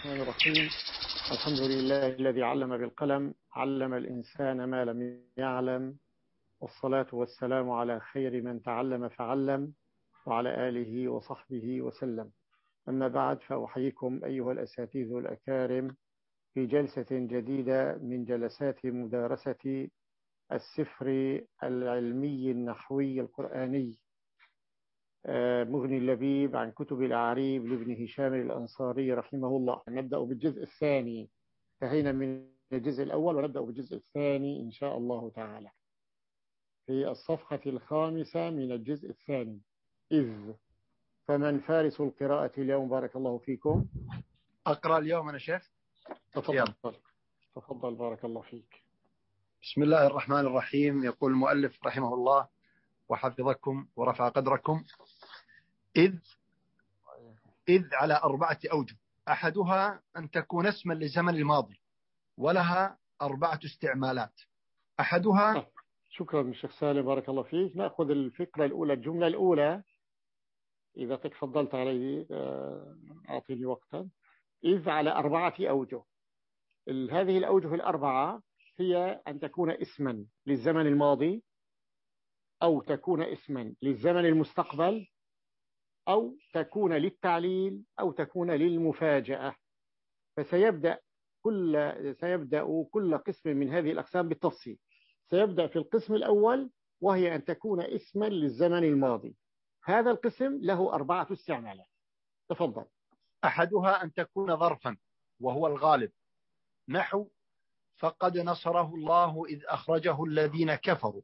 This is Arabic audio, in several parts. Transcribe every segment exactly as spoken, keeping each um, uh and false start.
الرحمن الرحيم. الحمد لله الذي علم بالقلم، علم الإنسان ما لم يعلم، والصلاة والسلام على خير من تعلم فعلم، وعلى آله وصحبه وسلم. أما بعد، فأحييكم أيها الأساتذة الأكارم في جلسة جديدة من جلسات مدارسة السفر العلمي النحوي القرآني مغني اللبيب عن كتب الأعاريب لابن هشام الأنصاري رحمه الله. نبدأ بالجزء الثاني، انتهينا من الجزء الأول ونبدأ بالجزء الثاني إن شاء الله تعالى في الصفحة الخامسة من الجزء الثاني. إذ فمن فارس القراءة اليوم؟ بارك الله فيكم. أقرأ اليوم أنا شيخ. تفضل تفضل بارك الله فيك. بسم الله الرحمن الرحيم. يقول المؤلف رحمه الله وحفظكم ورفع قدركم: إذ إذ على أربعة أوجه، أحدها أن تكون اسما للزمن الماضي ولها أربعة استعمالات. أحدها شكرا شيخ سالم بارك الله فيك. نأخذ الفكرة الأولى، الجملة الأولى إذا تفضلت علي، أعطيني وقتا. إذ على أربعة أوجه. هذه الأوجه الأربعة هي أن تكون اسما للزمن الماضي، أو تكون اسما للزمن المستقبل، أو تكون للتعليل، أو تكون للمفاجأة. فسيبدأ كل سيبدأ كل قسم من هذه الأقسام بالتفصيل. سيبدأ في القسم الأول، وهي أن تكون اسما للزمن الماضي. هذا القسم له أربعة استعمالات. تفضل. أحدها أن تكون ظرفا وهو الغالب، نحو فقد نصره الله إذ أخرجه الذين كفروا.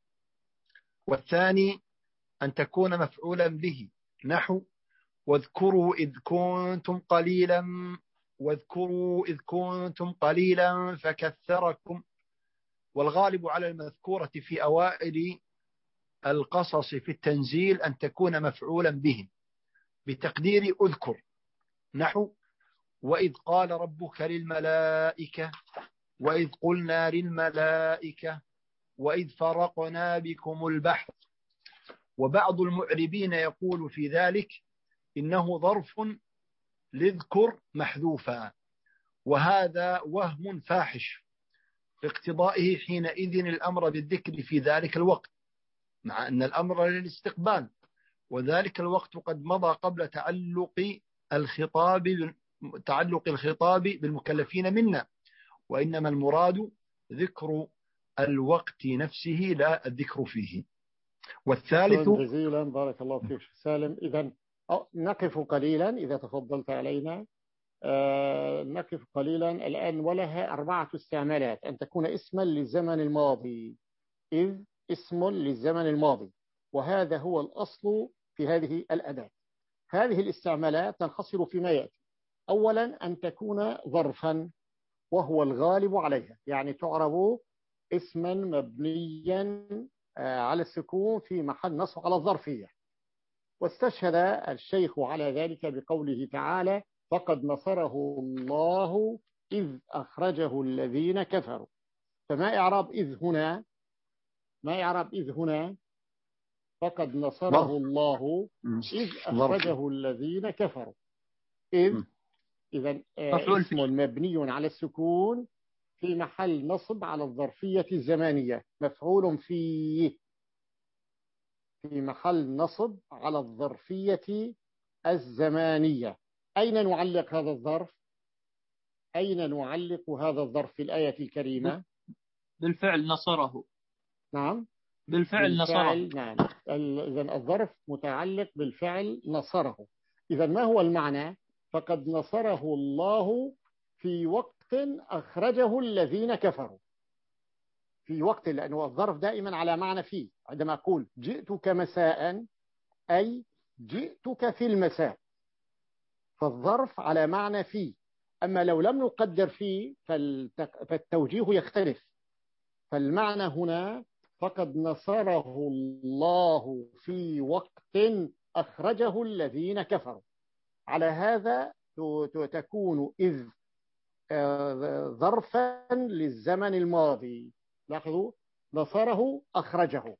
والثاني أن تكون مفعولا به، نحو واذكروا إذ كنتم قليلا واذكروا إذ كنتم قليلا فكثركم. والغالب على المذكورة في أوائل القصص في التنزيل أن تكون مفعولا به بتقدير أذكر، نحو وإذ قال ربك للملائكة وإذ قلنا للملائكة وإذ فرقنا بكم البحر. وبعض المعربين يقول في ذلك إنه ظرف لذكر محذوفا، وهذا وهم فاحش لاقتضائه حينئذ الأمر بالذكر في ذلك الوقت، مع أن الأمر للاستقبال، وذلك الوقت قد مضى قبل تعلق الخطاب تعلق الخطاب بالمكلفين منا، وإنما المراد ذكر الوقت نفسه لا الذكر فيه. والثالث جزيلا بارك الله فيك سالم. إذا نقف قليلا إذا تفضلت علينا. آه نقف قليلا الآن. ولها أربعة استعمالات. أن تكون اسما للزمن الماضي، إذ اسم للزمن الماضي، وهذا هو الأصل في هذه الأداة. هذه الاستعمالات تنحصر فيما يأتي. أولا أن تكون ظرفا وهو الغالب عليها، يعني تعرب اسما مبنيا على السكون في محل نصب على الظرفية. واستشهد الشيخ على ذلك بقوله تعالى: فقد نصره الله إذ أخرجه الذين كفروا. فما إعراب إذ هنا؟ ما إعراب إذ هنا؟ فقد نصره الله إذ أخرجه الذين كفروا. إذ إذا اسم مبني على السكون في محل نصب على الظرفية الزمانية، مفعول فيه في محل نصب على الظرفية الزمانية. أين نعلق هذا الظرف؟ أين نعلق هذا الظرف في الآية الكريمة؟ بالفعل نصره. نعم بالفعل, بالفعل نصره. نعم. إذن الظرف متعلق بالفعل نصره. إذن ما هو المعنى؟ فقد نصره الله في وقت أخرجه الذين كفروا. في وقت، لأنه الظرف دائما على معنى فيه. عندما أقول جئتك مساء أي جئتك في المساء، فالظرف على معنى فيه. أما لو لم نقدر فيه فالتوجيه يختلف. فالمعنى هنا فقد نصره الله في وقت أخرجه الذين كفروا. على هذا تكون إذ ظرفا للزمن الماضي. لاحظوا، نصره أخرجه،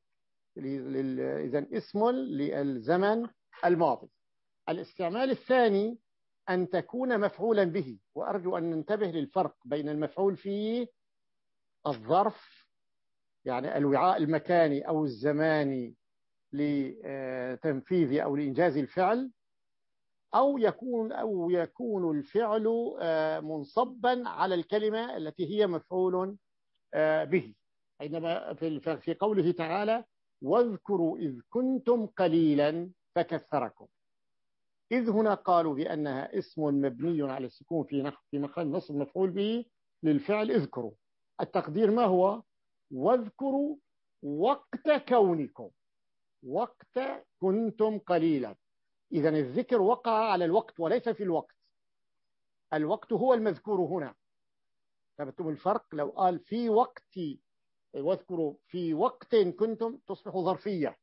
إذن اسم للزمن الماضي. الاستعمال الثاني أن تكون مفعولا به. وأرجو أن ننتبه للفرق بين المفعول فيه الظرف، يعني الوعاء المكاني أو الزماني لتنفيذ أو لإنجاز الفعل، أو يكون أو يكون الفعل منصبا على الكلمة التي هي مفعول به. حينما في قوله تعالى واذكروا إذ كنتم قليلا فكثركم، إذ هنا قالوا بأنها اسم مبني على السكون في في محل نصب مفعول به للفعل اذكروا. التقدير ما هو؟ واذكروا وقت كونكم، وقت كنتم قليلا. إذا الذكر وقع على الوقت وليس في الوقت، الوقت هو المذكور هنا. فبتم الفرق لو قال في وقت، واذكروا في وقت كنتم تصبح ظرفية.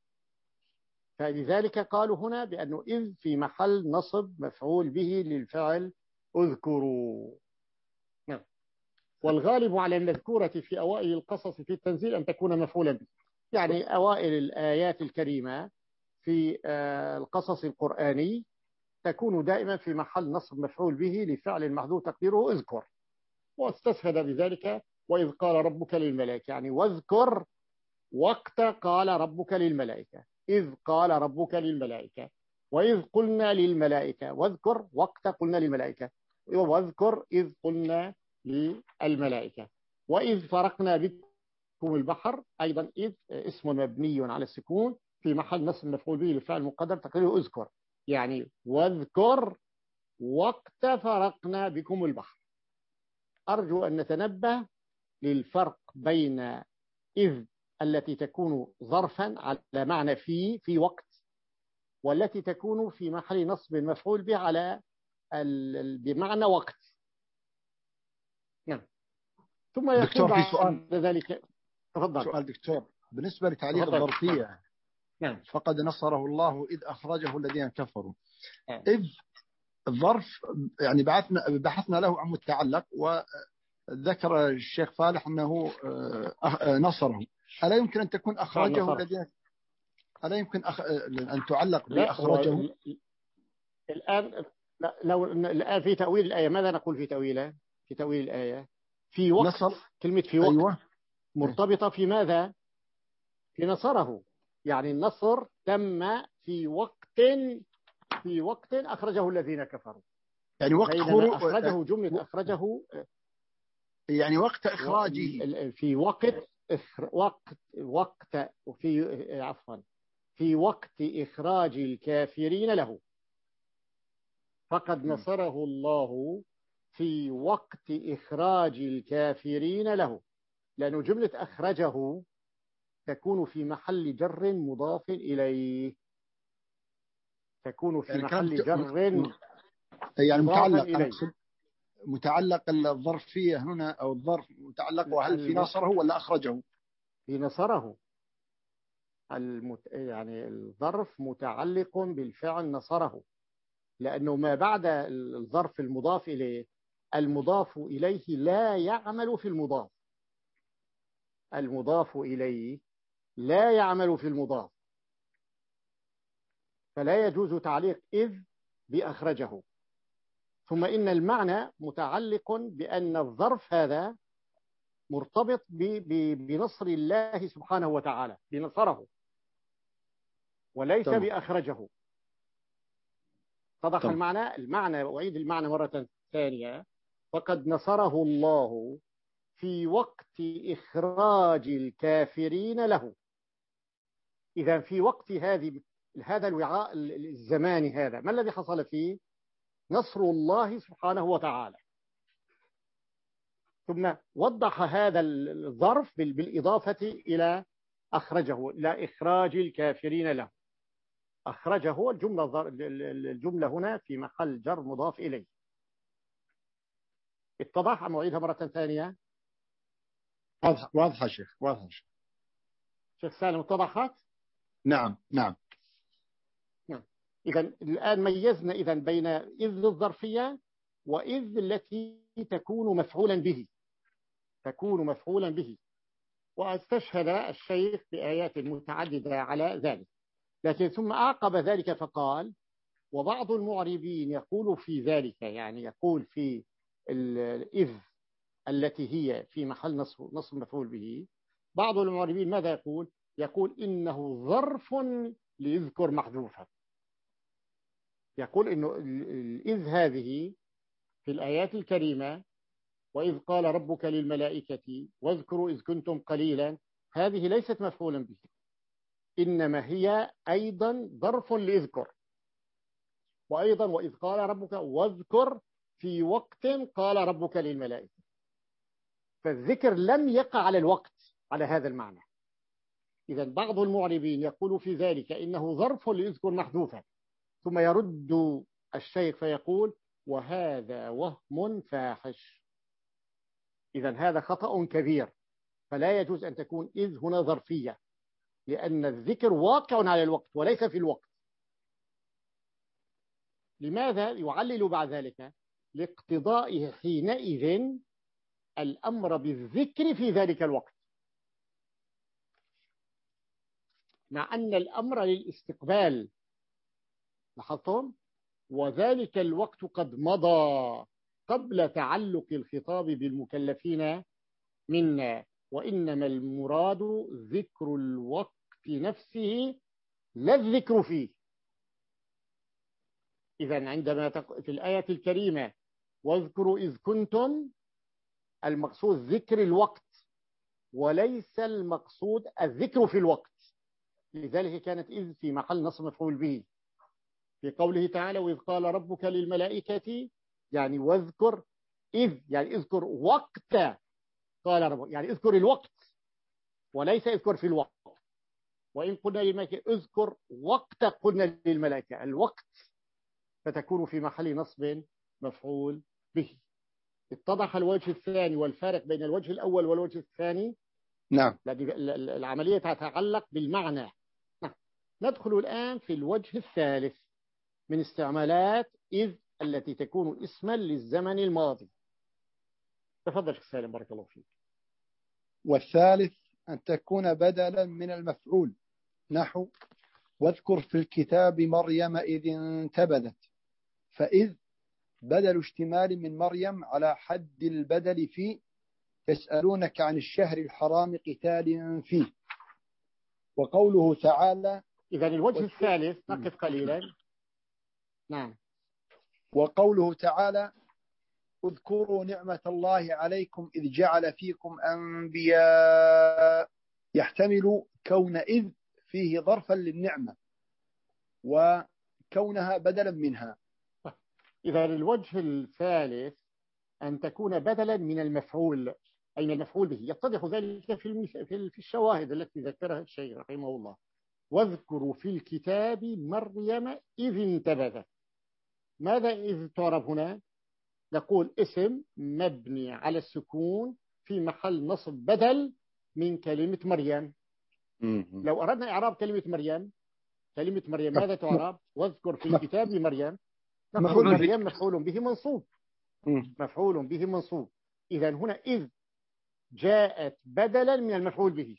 فلذلك قالوا هنا بأنه إذ في محل نصب مفعول به للفعل اذكروا. نعم. والغالب على المذكورة في أوائل القصص في التنزيل أن تكون مفعولا به، يعني أوائل الآيات الكريمة في القصص القرآني تكون دائما في محل نصب مفعول به لفعل محذوف تقديره اذكر. واستشهد بذلك وإذ قال ربك للملائكة، يعني واذكر وقت قال ربك للملائكة، إذ قال ربك للملائكة، وإذ قلنا للملائكة، واذكر وقت قلنا للملائكة، واذكر إذ قلنا للملائكة. وإذ فرقنا بكم البحر، أيضا إذ اسم مبني على السكون في محل نصب مفعول به للفعل مقدر تقديره اذكر، يعني واذكر وقت فرقنا بكم البحر. أرجو أن نتنبه للفرق بين إذ التي تكون ظرفا على معنى في في وقت، والتي تكون في محل نصب مفعول به على بمعنى وقت. نعم. ثم يقول دكتور في سؤال ذلك. تفضل. سؤال دكتور بالنسبة لتعليق الظرفية. نعم. فقد نصره الله إذ أخرجه الذين كفروا. نعم. إذ الظرف يعني بحثنا بحثنا له عن متعلق، وذكر الشيخ فالح أنه نصره. ألا يمكن أن تكون أخرجه الذين ألا يمكن أخ... أن تعلق بأخرجه؟ الآن لا لو الآن في تأويل الآية ماذا نقول في تأويله؟ في تأويل الآية في وقت نصر. كلمة في وقت أيوة. مرتبطة في ماذا؟ في نصره، يعني النصر تم في وقت في وقت أخرجه الذين كفروا، يعني وقت خروج أخرجه جملة أخرجه يعني وقت إخراجه في وقت وقت وقت وفي عفوا في وقت إخراج الكافرين له. فقد نصره الله في وقت إخراج الكافرين له، لأن جملة أخرجه تكون في محل جر مضاف إليه، تكون في يعني محل جر يعني متعلق متعلق الظرفية هنا أو الظرف متعلق، وهل في نصره ولا أخرجه؟ في نصره. المت... يعني الظرف متعلق بالفعل نصره، لأنه ما بعد الظرف المضاف إليه المضاف إليه لا يعمل في المضاف، المضاف إليه لا يعمل في المضاف، فلا يجوز تعليق إذ بأخرجه. ثم إن المعنى متعلق بأن الظرف هذا مرتبط ب... ب... بنصر الله سبحانه وتعالى، بنصره وليس طبعا. بأخرجه. اتضح المعنى؟ المعنى أعيد المعنى مرة ثانية. فقد نصره الله في وقت إخراج الكافرين له. إذا في وقت هذه هذا الوعاء الزماني هذا ما الذي حصل فيه؟ نصر الله سبحانه وتعالى. ثم وضح هذا الظرف بالإضافة إلى أخرجه، إلى إخراج الكافرين له. أخرجه الجملة الجملة هنا في محل جر مضاف إليه. اتضح أم أعيدها مرة ثانية؟ واضحة شيخ، واضحة شيخ. شيخ سالم اتضحت؟ نعم نعم نعم. إذا الآن ميزنا إذا بين إذ الظرفية وإذ التي تكون مفعولا به، تكون مفعولا به. واستشهد الشيخ بآيات متعددة على ذلك، لكن ثم أعقب ذلك فقال وبعض المعربين يقول في ذلك، يعني يقول في إذ التي هي في محل نصب نصب مفعول به، بعض المعربين ماذا يقول؟ يقول إنه ظرف ليذكر محذوفا. يقول إنه الإذ هذه في الآيات الكريمة، وإذ قال ربك للملائكة واذكروا إذ كنتم قليلا، هذه ليست مفعولا به، إنما هي أيضا ظرف ليذكر. وأيضا وإذ قال ربك واذكر في وقت قال ربك للملائكة، فالذكر لم يقع على الوقت على هذا المعنى. إذا بعض المعربين يقول في ذلك إنه ظرف ليذكر محذوفا، ثم يرد الشيخ فيقول وهذا وهم فاحش. إذا هذا خطأ كبير، فلا يجوز أن تكون إذ هنا ظرفية، لأن الذكر واقع على الوقت وليس في الوقت. لماذا؟ يعلل بعد ذلك لاقتضائه حينئذ الأمر بالذكر في ذلك الوقت، مع أن الأمر للاستقبال. لاحظتم؟ وذلك الوقت قد مضى قبل تعلق الخطاب بالمكلفين منا، وإنما المراد ذكر الوقت نفسه لا الذكر فيه. إذن عندما في الآية الكريمة واذكروا إذ كنتم، المقصود ذكر الوقت وليس المقصود الذكر في الوقت. لذلك كانت إذ في محل نصب مفعول به في قوله تعالى وإذ قال ربك للملائكة، يعني واذكر إذ، يعني اذكر وقت قال ربك، يعني اذكر الوقت وليس اذكر في الوقت. وإن قلنا للملائكة اذكر وقت قلنا للملائكة الوقت، فتكون في محل نصب مفعول به. اتضح الوجه الثاني والفارق بين الوجه الأول والوجه الثاني. نعم. العملية تتعلق بالمعنى. نعم. ندخل الآن في الوجه الثالث من استعمالات إذ التي تكون اسما للزمن الماضي. تفضل شيخ سالم بارك الله فيك. والثالث أن تكون بدلا من المفعول، نحو واذكر في الكتاب مريم إذ انتبذت، فإذ بدل اشتمال من مريم على حد البدل في يسألونك عن الشهر الحرام قتال فيه. وقوله تعالى إذا الوجه الثالث نقف قليلا. نعم. وقوله تعالى اذكروا نعمة الله عليكم إذ جعل فيكم أنبياء، يحتمل كون إذ فيه ظرفا للنعمة وكونها بدلا منها. إذا الوجه الثالث أن تكون بدلا من المفعول، أي من المفعول به. يتضح ذلك في في الشواهد التي ذكرها الشيخ رحمه الله. واذكروا في الكتاب مريم إذ انتبذت. ماذا إذ تعرف هنا؟ نقول اسم مبني على السكون في محل نصب بدل من كلمة مريم. لو أردنا إعراب كلمة مريم، كلمة مريم ماذا تعرب؟ واذكر في الكتاب مريم، نقول مريم مفعول به منصوب، مفعول به منصوب. إذا هنا إذ جاءت بدلا من المفعول به،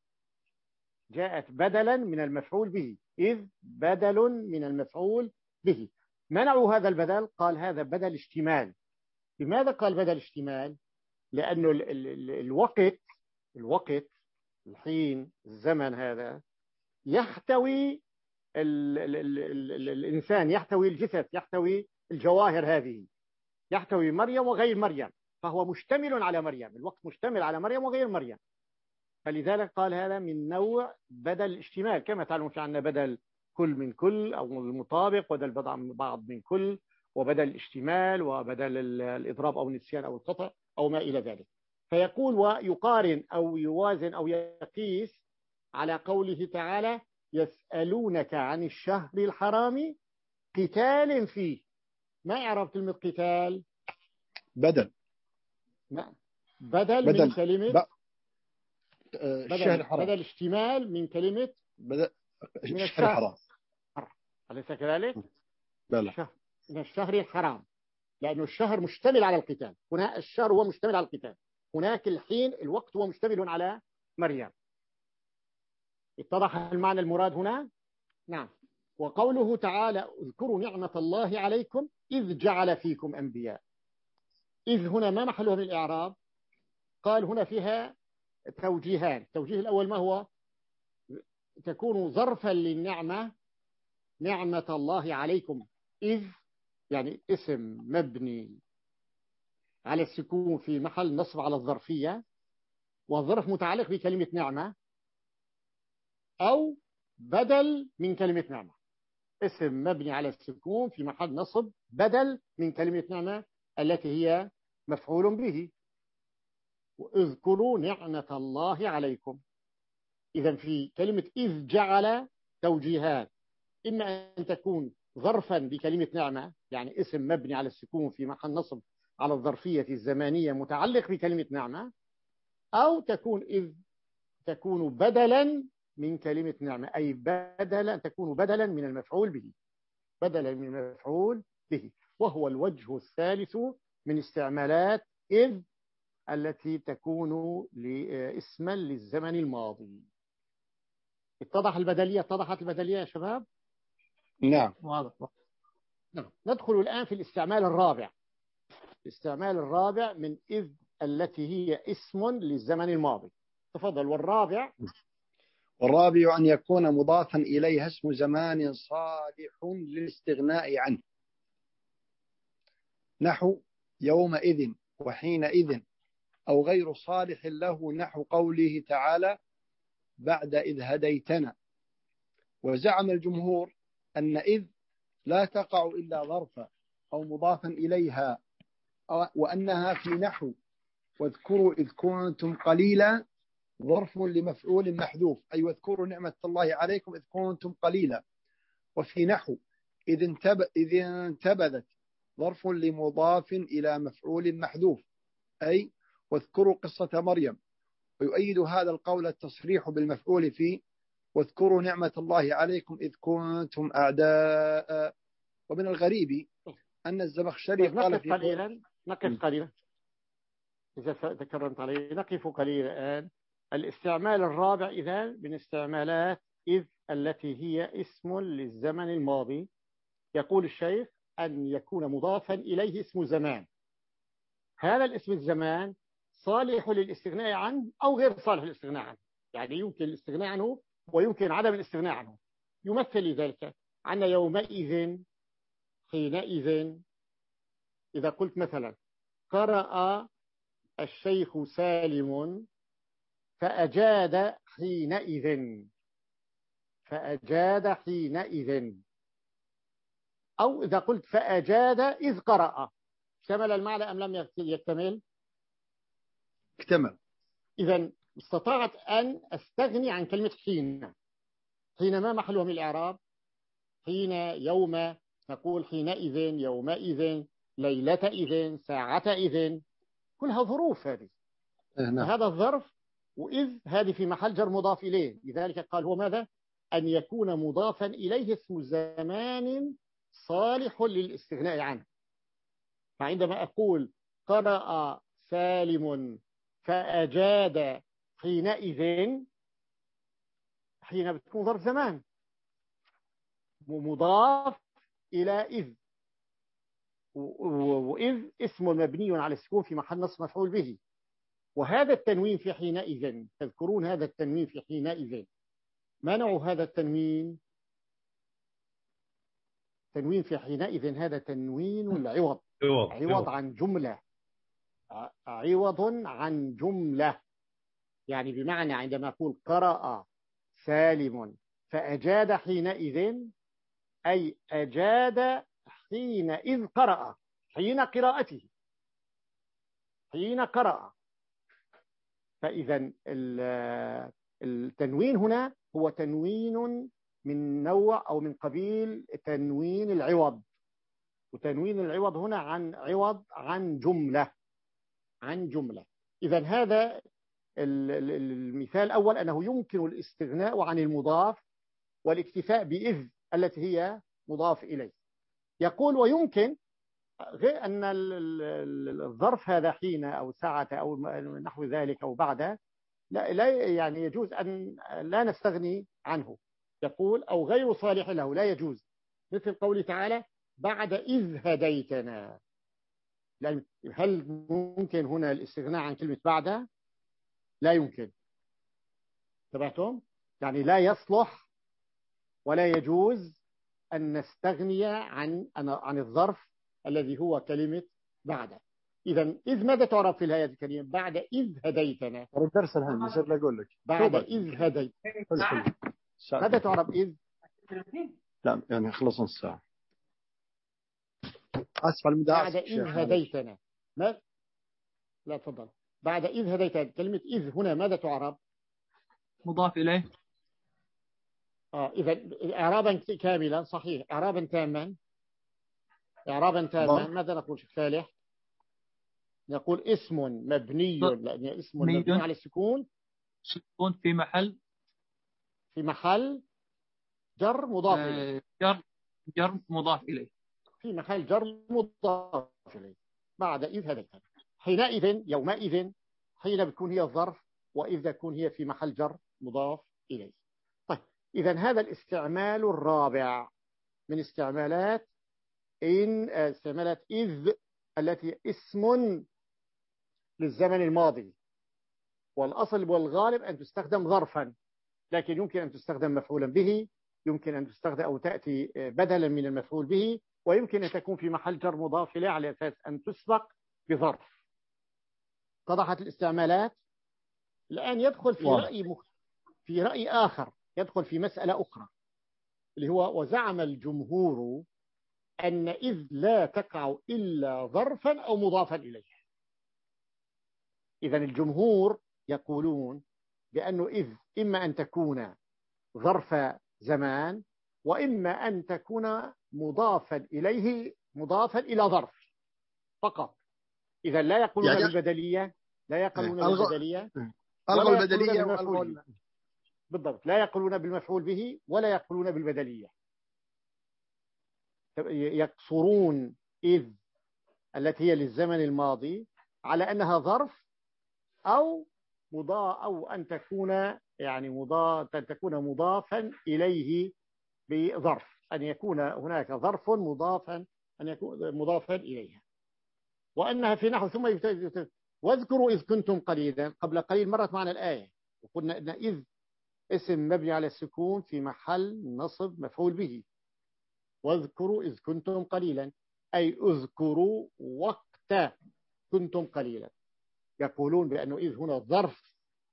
جاءت بدلا من المفعول به، إذ بدل من المفعول به. منعوا هذا البدل، قال هذا بدل اشتمال. لماذا قال بدل اشتمال؟ لأنه ال ال ال الوقت الوقت الحين الزمن هذا يحتوي ال ال ال ال ال الإنسان، يحتوي الجسد، يحتوي الجواهر هذه، يحتوي مريم وغير مريم، فهو مشتمل على مريم، الوقت مشتمل على مريم وغير مريم. فلذلك قال هذا من نوع بدل الاشتمال. كما تعلمون في عندنا بدل كل من كل أو المطابق، بدل بضع من بعض من كل، وبدل الاشتمال، وبدل الإضراب أو النسيان أو القطع أو ما إلى ذلك. فيقول ويقارن أو يوازن أو يقيس على قوله تعالى يسألونك عن الشهر الحرام قتال فيه. ما إعراب كلمة قتال؟ بدل ما بدل, بدل من كلمة ب... بدل, بدل اشتمال من كلمة بدل من الشهر الحرام، أليس كذلك؟ بلى من الشهر الحرام، لأنه الشهر مشتمل على القتال. هنا الشهر هو مشتمل على القتال، هناك الحين الوقت هو مشتمل على مريم. اتضح المعنى المراد هنا؟ نعم. وقوله تعالى اذكروا نعمة الله عليكم إذ جعل فيكم أنبياء. إذ هنا ما محلها من الإعراب؟ قال هنا فيها توجيهان. التوجيه الأول ما هو؟ تكون ظرفا للنعمة، نعمة الله عليكم، إذ يعني اسم مبني على السكون في محل نصب على الظرفية، والظرف متعلق بكلمة نعمة، أو بدل من كلمة نعمة، اسم مبني على السكون في محل نصب بدل من كلمة نعمة التي هي مفعول به. واذكروا نعمة الله عليكم. إذا في كلمة إذ جعل توجيهات، إما أن تكون ظرفا بكلمة نعمة يعني اسم مبني على السكون في محل نصب على الظرفية الزمانية متعلق بكلمة نعمة، أو تكون إذ تكون بدلا من كلمة نعمة، أي بدلا تكون بدلا من المفعول به، بدلا من المفعول به، وهو الوجه الثالث من استعمالات إذ التي تكون اسما للزمن الماضي. اتضح البدلية؟ اتضحت البدلية يا شباب؟ نعم واضح. نعم. ندخل الآن في الاستعمال الرابع. الاستعمال الرابع من إذ التي هي اسم للزمن الماضي. تفضل. والرابع والرابع أن يكون مضافا إليها اسم زمان صالح للاستغناء عنه، نحو يومئذ وحينئذ، أو غير صالح له، نحو قوله تعالى بعد إذ هديتنا. وزعم الجمهور أن إذ لا تقع إلا ظرفا أو مضافا إليها، وأنها في نحو واذكروا إذ كنتم قليلا ظرف لمفعول محذوف، أي واذكروا نعمة الله عليكم إذ كنتم قليلا. وفي نحو إذ انتب إذ انتبذت ظرف لمضاف إلى مفعول محذوف، أي واذكروا قصة مريم. ويؤيد هذا القول التصريح بالمفعول فيه واذكروا نعمة الله عليكم إذ كنتم أعداء. ومن الغريب أن الزمخشري قال نقف في قليلا نقف قليلا إذا تكرمت عليه نقف قليلا الآن. الاستعمال الرابع إذا من استعمالات إذ التي هي اسم للزمن الماضي. يقول الشيخ أن يكون مضافا إليه اسم زمان. هذا الاسم الزمان صالح للاستغناء عنه أو غير صالح للاستغناء عنه، يعني يمكن الاستغناء عنه ويمكن عدم الاستغناء عنه. يمثل ذلك عن يومئذ، حينئذ. إذا قلت مثلا قرأ الشيخ سالم فأجاد حينئذ، فأجاد حينئذ. أو إذا قلت فأجاد إذ قرأ، اكتمل المعنى أم لم يكتمل؟ اكتمل. إذا استطعت أن أستغني عن كلمة حين. حين ما محلها من الإعراب؟ حين، يوم، نقول حينئذ، يومئذ، ليلة إذن، ساعة إذن، كلها ظروف هذه. هذا الظرف. وإذ هذه في محل جر مضاف إليه، لذلك قال هو ماذا؟ أن يكون مضافا إليه اسم زمان صالح للاستغناء عنه. فعندما أقول قرأ سالم فأجاد حينئذ، حين بتكون ظرف زمان مضاف إلى إذ، وإذ اسم مبني على السكون في محل نصب مفعول به. وهذا التنوين في حينئذ، تذكرون هذا التنوين في حينئذ، ما نوع هذا التنوين؟ تنوين في حينئذ هذا تنوين العوض، عوض عن جملة، عوض عن جملة. يعني بمعنى عندما أقول قرأ سالم فأجاد حينئذ، أي أجاد حينئذ قرأ، حين قراءته، حين قرأ. فإذا التنوين هنا هو تنوين من نوع أو من قبيل تنوين العوض. وتنوين العوض هنا عن عوض عن جملة، عن جملة. إذا هذا المثال الأول أنه يمكن الاستغناء عن المضاف والاكتفاء بإذ التي هي مضاف إليه. يقول ويمكن غير أن الظرف هذا حين أو ساعة أو نحو ذلك أو بعد لا, لا يعني يجوز أن لا نستغني عنه. يقول أو غير صالح له لا يجوز، مثل قوله تعالى بعد إذ هديتنا. هل ممكن هنا الاستغناء عن كلمة بعد؟ لا يمكن. تبعتم؟ يعني لا يصلح ولا يجوز أن نستغني عن عن الظرف الذي هو كلمة بعد. إذا إذ ماذا تعرف في الآية الكريمة؟ بعد إذ هديتنا. الدرس الحين يصير أقول لك بعد إذ هديت ماذا تعرف إذ؟ لا يعني خلص نص ساعة. أسفل المدارس بعد إذ هديتنا. ما لا تفضل. بعد إذ هديتنا، كلمة إذ هنا ماذا تعرف؟ مضاف إليه. آه إذا إعرابا كاملا صحيح. إعرابا تاما إعرابا تاما ماذا نقول شيخ فالح؟ نقول اسم مبني، لأن اسم مبني على السكون، سكون في محل في محل جر مضاف إليه. جر جر مضاف إليه في محل جر مضاف إليه بعد إذ هديتنا. حينئذ يومئذ حين بتكون هي الظرف، وإذا تكون هي في محل جر مضاف إليه. طيب إذا هذا الاستعمال الرابع من استعمالات إن استعمالات إذ التي اسم للزمن الماضي، والأصل والغالب أن تستخدم ظرفا، لكن يمكن أن تستخدم مفعولا به، يمكن أن تستخدم أو تأتي بدلا من المفعول به، ويمكن أن تكون في محل جر مضاف إليه على أساس أن تسبق بظرف. اتضحت الاستعمالات. الآن يدخل في رأي مخ... في رأي آخر، يدخل في مسألة أخرى اللي هو وزعم الجمهور أن إذ لا تقع إلا ظرفا أو مضافا إليه. إذن الجمهور يقولون بأنه إذ إما أن تكون ظرف زمان، وإما أن تكون مضافا إليه، مضافا إلى ظرف فقط. إذا لا يقولون يعني بالبدلية، لا يقولون ألغ... بالبدلية ألغوا البدلية والغوا. بالضبط، لا يقولون بالمفعول به ولا يقولون بالبدلية. يقصرون إذ التي هي للزمن الماضي على أنها ظرف أو مضا أو أن تكون يعني مضا أن تكون مضافا إليه بظرف، أن يكون هناك ظرف مضافا أن يكون مضافا إليها، وأنها في نحو ثم يبتدئ. واذكروا إذ كنتم قليلا. قبل قليل مرت معنا الآية وقلنا أن إذ اسم مبني على السكون في محل نصب مفعول به. واذكروا إذ كنتم قليلا أي اذكروا وقت كنتم قليلا. يقولون بأنه إذ هنا ظرف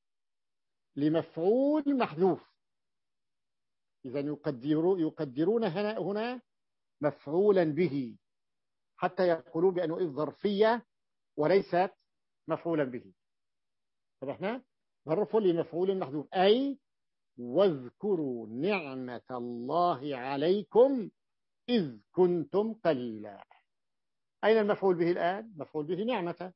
لمفعول محذوف، إذا يقدرون يقدرون هنا هنا مفعولا به، حتى يقولون بأنه إذ ظرفية وليست مفعولا به. فإحنا ظرف لمفعول محذوف أي واذكروا نعمة الله عليكم إذ كنتم قليلا. أين المفعول به الآن؟ مفعول به نعمة،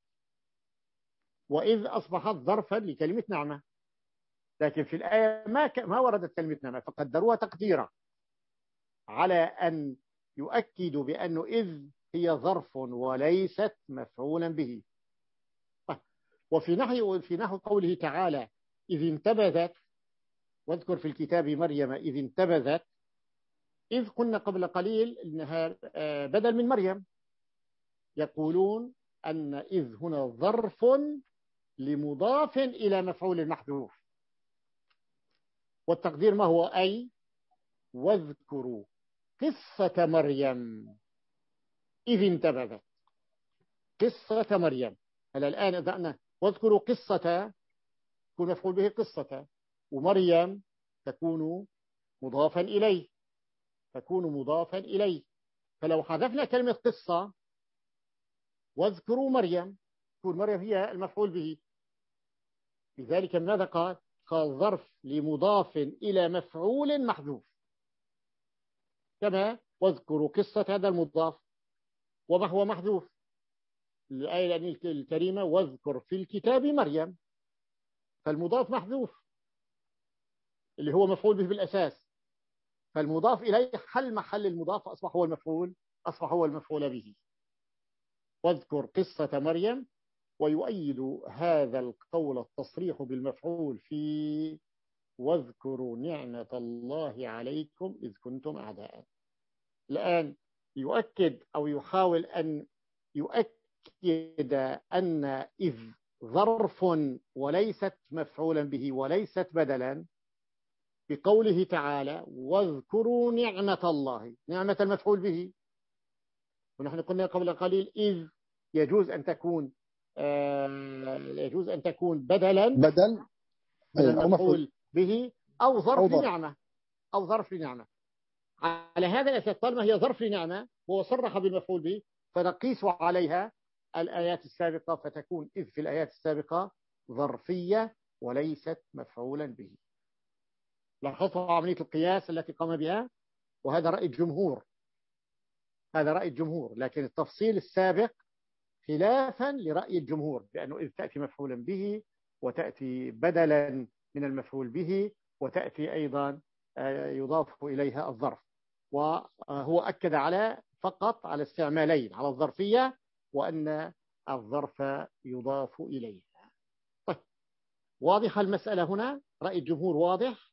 وإذ أصبحت ظرفا لكلمة نعمة، لكن في الآية ما ك... ما وردت كلمة نعمة، فقدروها تقديرا على أن يؤكدوا بأنه إذ هي ظرف وليست مفعولا به. وفي نحو في نحو قوله تعالى إذ انتبذت، واذكر في الكتاب مريم إذ انتبذت. إذ قلنا قبل قليل إنها بدل من مريم. يقولون أن إذ هنا ظرف لمضاف إلى مفعول محذوف، والتقدير ما هو؟ أي واذكروا قصة مريم إذ انتبذت. قصة مريم. هلا الآن إذا أنا واذكروا قصة تكون مفعول به قصة، ومريم تكون مضافا إليه، تكون مضافا إليه. فلو حذفنا كلمة قصة واذكروا مريم تكون مريم هي المفعول به. لذلك ماذا قال؟ قال ظرف لمضاف إلى مفعول محذوف، كما واذكروا قصة هذا المضاف وما هو محذوف. الآية الكريمة واذكر في الكتاب مريم، فالمضاف محذوف اللي هو مفعول به بالأساس، فالمضاف إليه حل محل المضاف، أصبح هو المفعول، أصبح هو المفعول به. واذكر قصة مريم. ويؤيد هذا القول التصريح بالمفعول في واذكروا نعمة الله عليكم إذ كنتم أعداء. الآن يؤكد أو يحاول أن يؤكد أن إذ ظرف وليست مفعولا به وليست بدلا بقوله تعالى واذكروا نعمة الله، نعمة المفعول به. ونحن قلنا قبل قليل إذ يجوز أن تكون آه يجوز أن تكون بدلا بدل من المفعول به أو ظرف أو ظرف. لنعمة أو ظرف لنعمة. على هذا الأساس طالما هي ظرف لنعمة وهو صرح بالمفعول به فنقيس عليها الآيات السابقة، فتكون إذ في الآيات السابقة ظرفية وليست مفعولا به. لاحظوا عملية القياس التي قام بها، وهذا رأي الجمهور، هذا رأي الجمهور، لكن التفصيل السابق خلافا لرأي الجمهور، لأنه إذ تأتي مفعولا به وتأتي بدلا من المفعول به وتأتي أيضا يضاف إليها الظرف. وهو أكد على فقط على استعمالين، على الظرفية وأن الظرف يضاف إليها. طيب، واضح المسألة هنا؟ رأي الجمهور واضح؟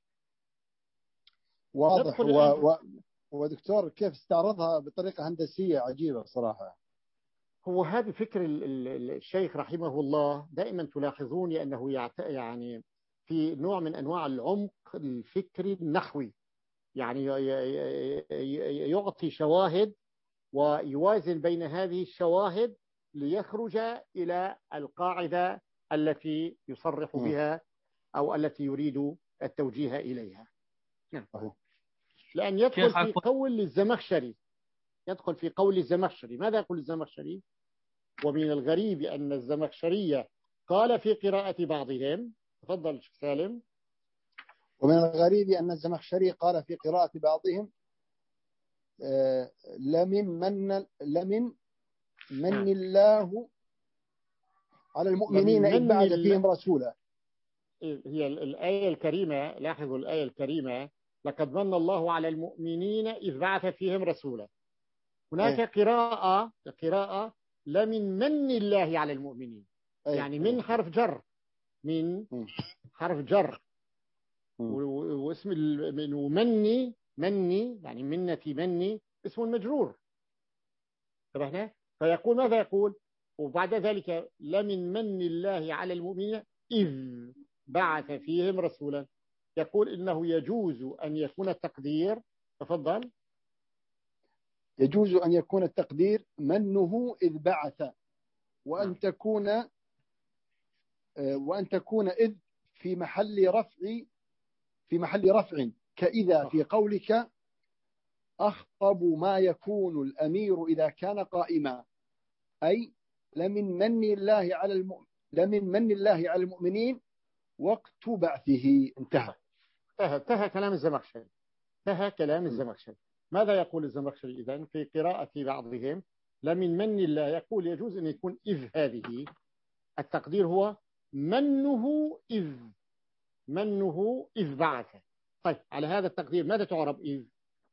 واضح. و... و... ودكتور كيف استعرضها بطريقة هندسية عجيبة صراحة. هو هذا فكر الشيخ رحمه الله. دائما تلاحظون أنه يعت... يعني في نوع من أنواع العمق الفكري النحوي، يعني يعطي شواهد ويوازن بين هذه الشواهد ليخرج إلى القاعدة التي يصرح بها أو التي يريد التوجيه إليها. نعم. لأن يدخل في قول الزمخشري، يدخل في قول الزمخشري. ماذا يقول الزمخشري؟ ومن الغريب أن الزمخشري قال في قراءة بعضهم. تفضل شيخ سالم. ومن الغريب أن الزمخشري قال في قراءة بعضهم آه لمن من لمن من الله على المؤمنين إذ بعث فيهم رسولا. هي الآية الكريمة، لاحظوا الآية الكريمة، لقد من الله على المؤمنين إذ بعث فيهم رسولا. هناك أيه. قراءة قراءة لمن من الله على المؤمنين. أيه. يعني من حرف جر، من حرف جر، واسم من ومني مني يعني منتي مني اسم مجرور. طبعا فيقول ماذا يقول؟ وبعد ذلك لمن من الله على المؤمنين إذ بعث فيهم رسولا. يقول إنه يجوز أن يكون التقدير. تفضل. يجوز أن يكون التقدير منه إذ بعث، وأن تكون وأن تكون إذ في محل رفع في محل رفع كإذا في قولك أخطب ما يكون الأمير إذا كان قائما، أي لمن من الله على الم... لمن من الله على المؤمنين وقت بعثه. انتهى. انتهى انتهى كلام الزمخشري. انتهى كلام الزمخشري. ماذا يقول الزمخشري إذن في قراءة بعضهم لمن من الله؟ يقول يجوز أن يكون إذ، هذه التقدير هو منه إذ، منه إذ بعث. طيب على هذا التقدير ماذا تعرب إذ؟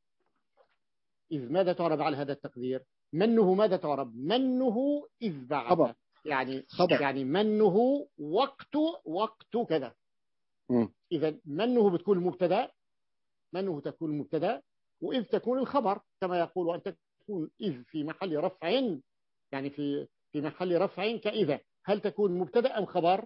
إذ ماذا تعرب على هذا التقدير؟ منه ماذا تعرب؟ منه إذ بعث. خبر. يعني خبر. يعني منه وقت وقت كذا. إذا منه بتكون المبتدا، منه تكون المبتدا، وإذ تكون الخبر كما يقول، وأن تكون إذ في محل رفع، يعني في في محل رفع كإذا. هل تكون مبتدا أم خبر؟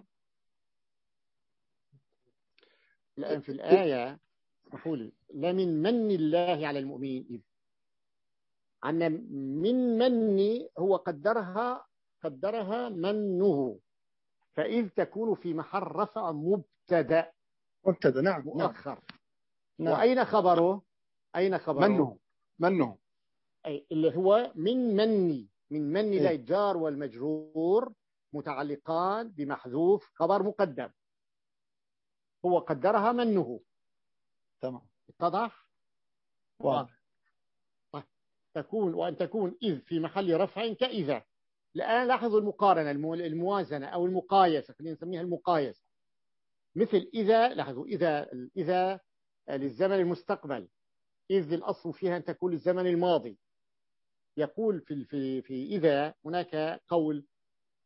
الآن في الآية نقول لمن من الله على المؤمنين إذ، عن من مني هو قدرها قدرها منه، فإذ تكون في محل رفع مبتدا مبتدا نعم مؤخر. نعم. وأين خبره؟ أين خبره؟ منه منه أي اللي هو من مني. من مني لا الجار والمجرور متعلقان بمحذوف خبر مقدم، هو قدرها منه. تمام. اتضح؟ واضح. تكون وأن تكون إذ في محل رفع كإذا. الآن لاحظوا المقارنة، الموازنة أو المقايسة، خلينا نسميها المقايسة. مثل إذا، لاحظوا إذا إذا للزمن المستقبل، إذ الأصل فيها أن تكون للزمن الماضي. يقول في في في إذا هناك قول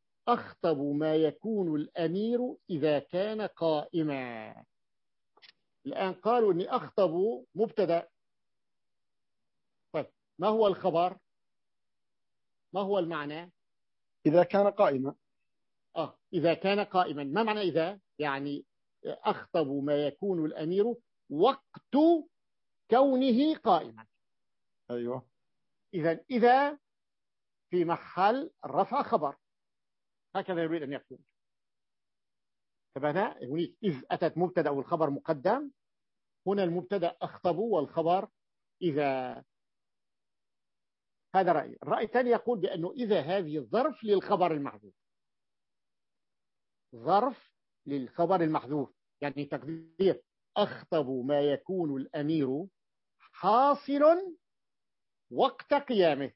أخطب ما يكون الأمير إذا كان قائما. الآن قالوا أني أخطب مبتدأ. طيب ما هو الخبر؟ ما هو المعنى؟ إذا كان قائما. آه إذا كان قائما. ما معنى إذا؟ يعني أخطب ما يكون الأمير وقت كونه قائما. أيوة. إذا إذا في محل رفع خبر، هكذا يريد أن يقول. فهنا هناك إذ أتت مبتدأ والخبر مقدم، هنا المبتدأ أخطب والخبر إذا. هذا رأي. الرأي الثاني يقول بأنه إذا هذه الظرف للخبر المحذوف، ظرف للخبر المحذوف، يعني تقدير أخطب ما يكون الأمير حاصل وقت قيامه،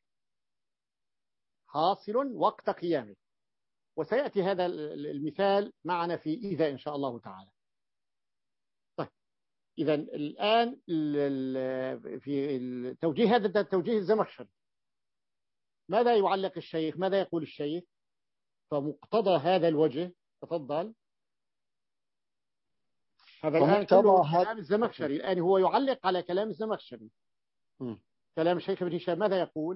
حاصل وقت قيامه. وسيأتي هذا المثال معنا في إذا إن شاء الله تعالى. طيب إذا الآن في التوجيه، هذا التوجيه الزمخشري، ماذا يعلق الشيخ؟ ماذا يقول الشيخ؟ فمقتضى هذا الوجه، تفضل. هذا الآن كله كلام الزمخشري، الآن هو يعلق على كلام الزمخشري. م. كلام الشيخ ابن هشام ماذا يقول؟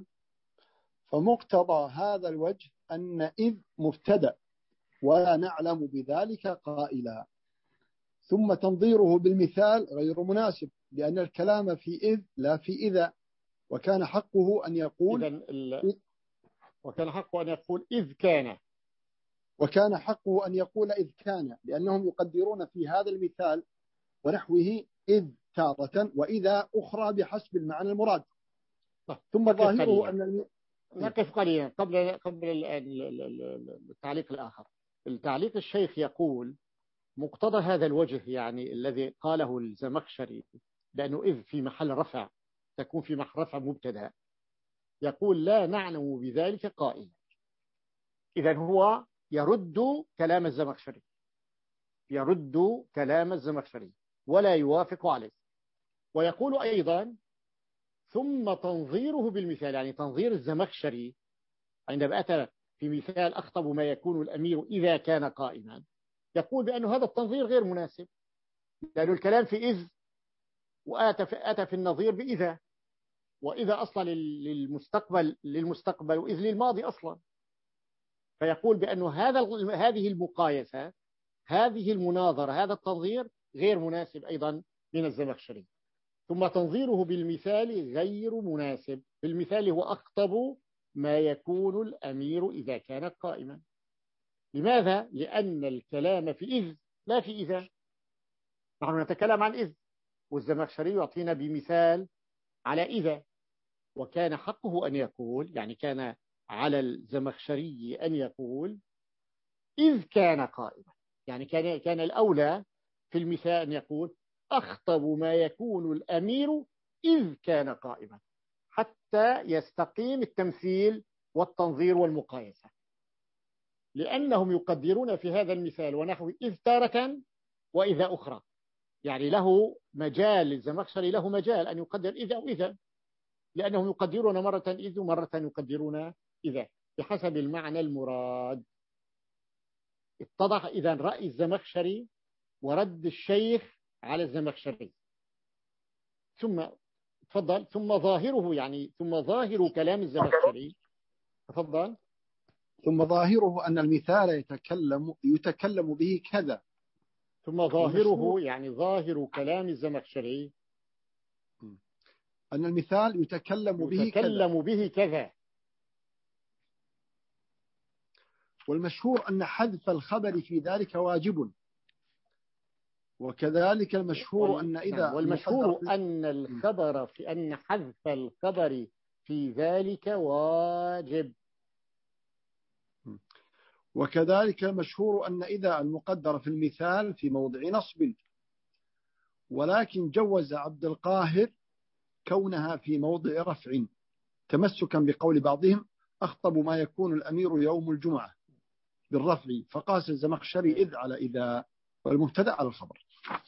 فمقتضى هذا الوجه أن إذ مبتدأ ولا نعلم بذلك قائلا، ثم تنظيره بالمثال غير مناسب، لأن الكلام في إذ لا في إذا، وكان حقه أن يقول ال... وكان حقه أن يقول إذ كان، وكان حقه أن يقول إذ كان، لأنهم يقدرون في هذا المثال ونحوه إذ تارة وإذا أخرى بحسب المعنى المراد. ثم ظاهره أن الم... نقف قليلا قبل قبل التعليق الآخر. التعليق الشيخ يقول مقتضى هذا الوجه، يعني الذي قاله الزمخشري لأنه إذ في محل رفع تكون في محل رفع مبتدأ، يقول لا نعلم بذلك قائلا. إذن هو يرد كلام الزمخشري، يرد كلام الزمخشري ولا يوافق عليه. ويقول أيضا ثم تنظيره بالمثال، يعني تنظير الزمخشري عندما أتى في مثال أخطب ما يكون الأمير إذا كان قائما، يقول بأن هذا التنظير غير مناسب، لأن الكلام في إذ وآتى في, آتى في النظير بإذا، وإذا أصلا للمستقبل للمستقبل وإذ للماضي أصلا. فيقول بأن هذا هذه المقايسة، هذه المناظرة، هذا التنظير غير مناسب أيضا من الزمخشري. ثم تنظيره بالمثال غير مناسب. بالمثال هو أخطب ما يكون الأمير إذا كان قائما. لماذا؟ لأن الكلام في إذ لا في إذا. نحن نتكلم عن إذ، والزمخشري يعطينا بمثال على إذا. وكان حقه أن يقول، يعني كان على الزمخشري أن يقول إذ كان قائما، يعني كان كان الأولى في المثال أن يقول أخطب ما يكون الأمير إذ كان قائما، حتى يستقيم التمثيل والتنظير والمقايسة. لأنهم يقدرون في هذا المثال ونحو إذ تارة وإذا أخرى، يعني له مجال، الزمخشري له مجال أن يقدر إذا أو إذا، لأنهم يقدرون مرة إذ ومرة يقدرون إذا بحسب المعنى المراد. اتضح إذا رأي الزمخشري ورد الشيخ على الزمخشري. ثم تفضل. ثم ظاهره، يعني ثم ظاهر كلام الزمخشري، تفضل. ثم ظاهره أن المثال يتكلم يتكلم به كذا. ثم ظاهره يعني ظاهر كلام الزمخشري أن المثال يتكلم به يتكلم كذا. به كذا. والمشهور أن حذف الخبر في ذلك واجب، وكذلك المشهور وال... أن إذا والمشهور أن الخبر في أن حذف الخبر في ذلك واجب. وكذلك المشهور أن إذا المقدر في المثال في موضع نصب، ولكن جوز عبد القاهر كونها في موضع رفع تمسكا بقول بعضهم أخطب ما يكون الأمير يوم الجمعة بالرفع، فقاس الزمخشري إذ على إذا، والمبتدأ على الخبر.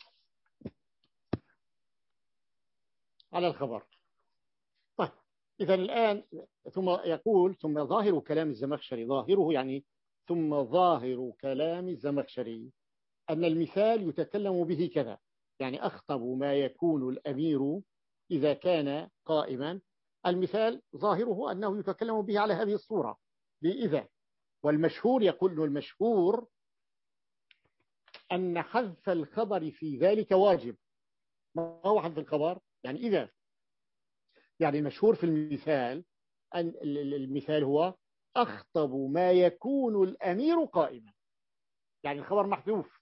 على الخبر. طيب إذا الآن ثم يقول ثم ظاهر كلام الزمخشري، ظاهره يعني ثم ظاهر كلام الزمخشري أن المثال يتكلم به كذا. يعني أخطب ما يكون الأمير إذا كان قائما. المثال ظاهره أنه يتكلم به على هذه الصورة بإذا، والمشهور يقول المشهور أن حذف الخبر في ذلك واجب. ما هو حذف الخبر؟ يعني إذا، يعني المشهور في المثال أن المثال هو أخطب ما يكون الأمير قائما، يعني الخبر محذوف.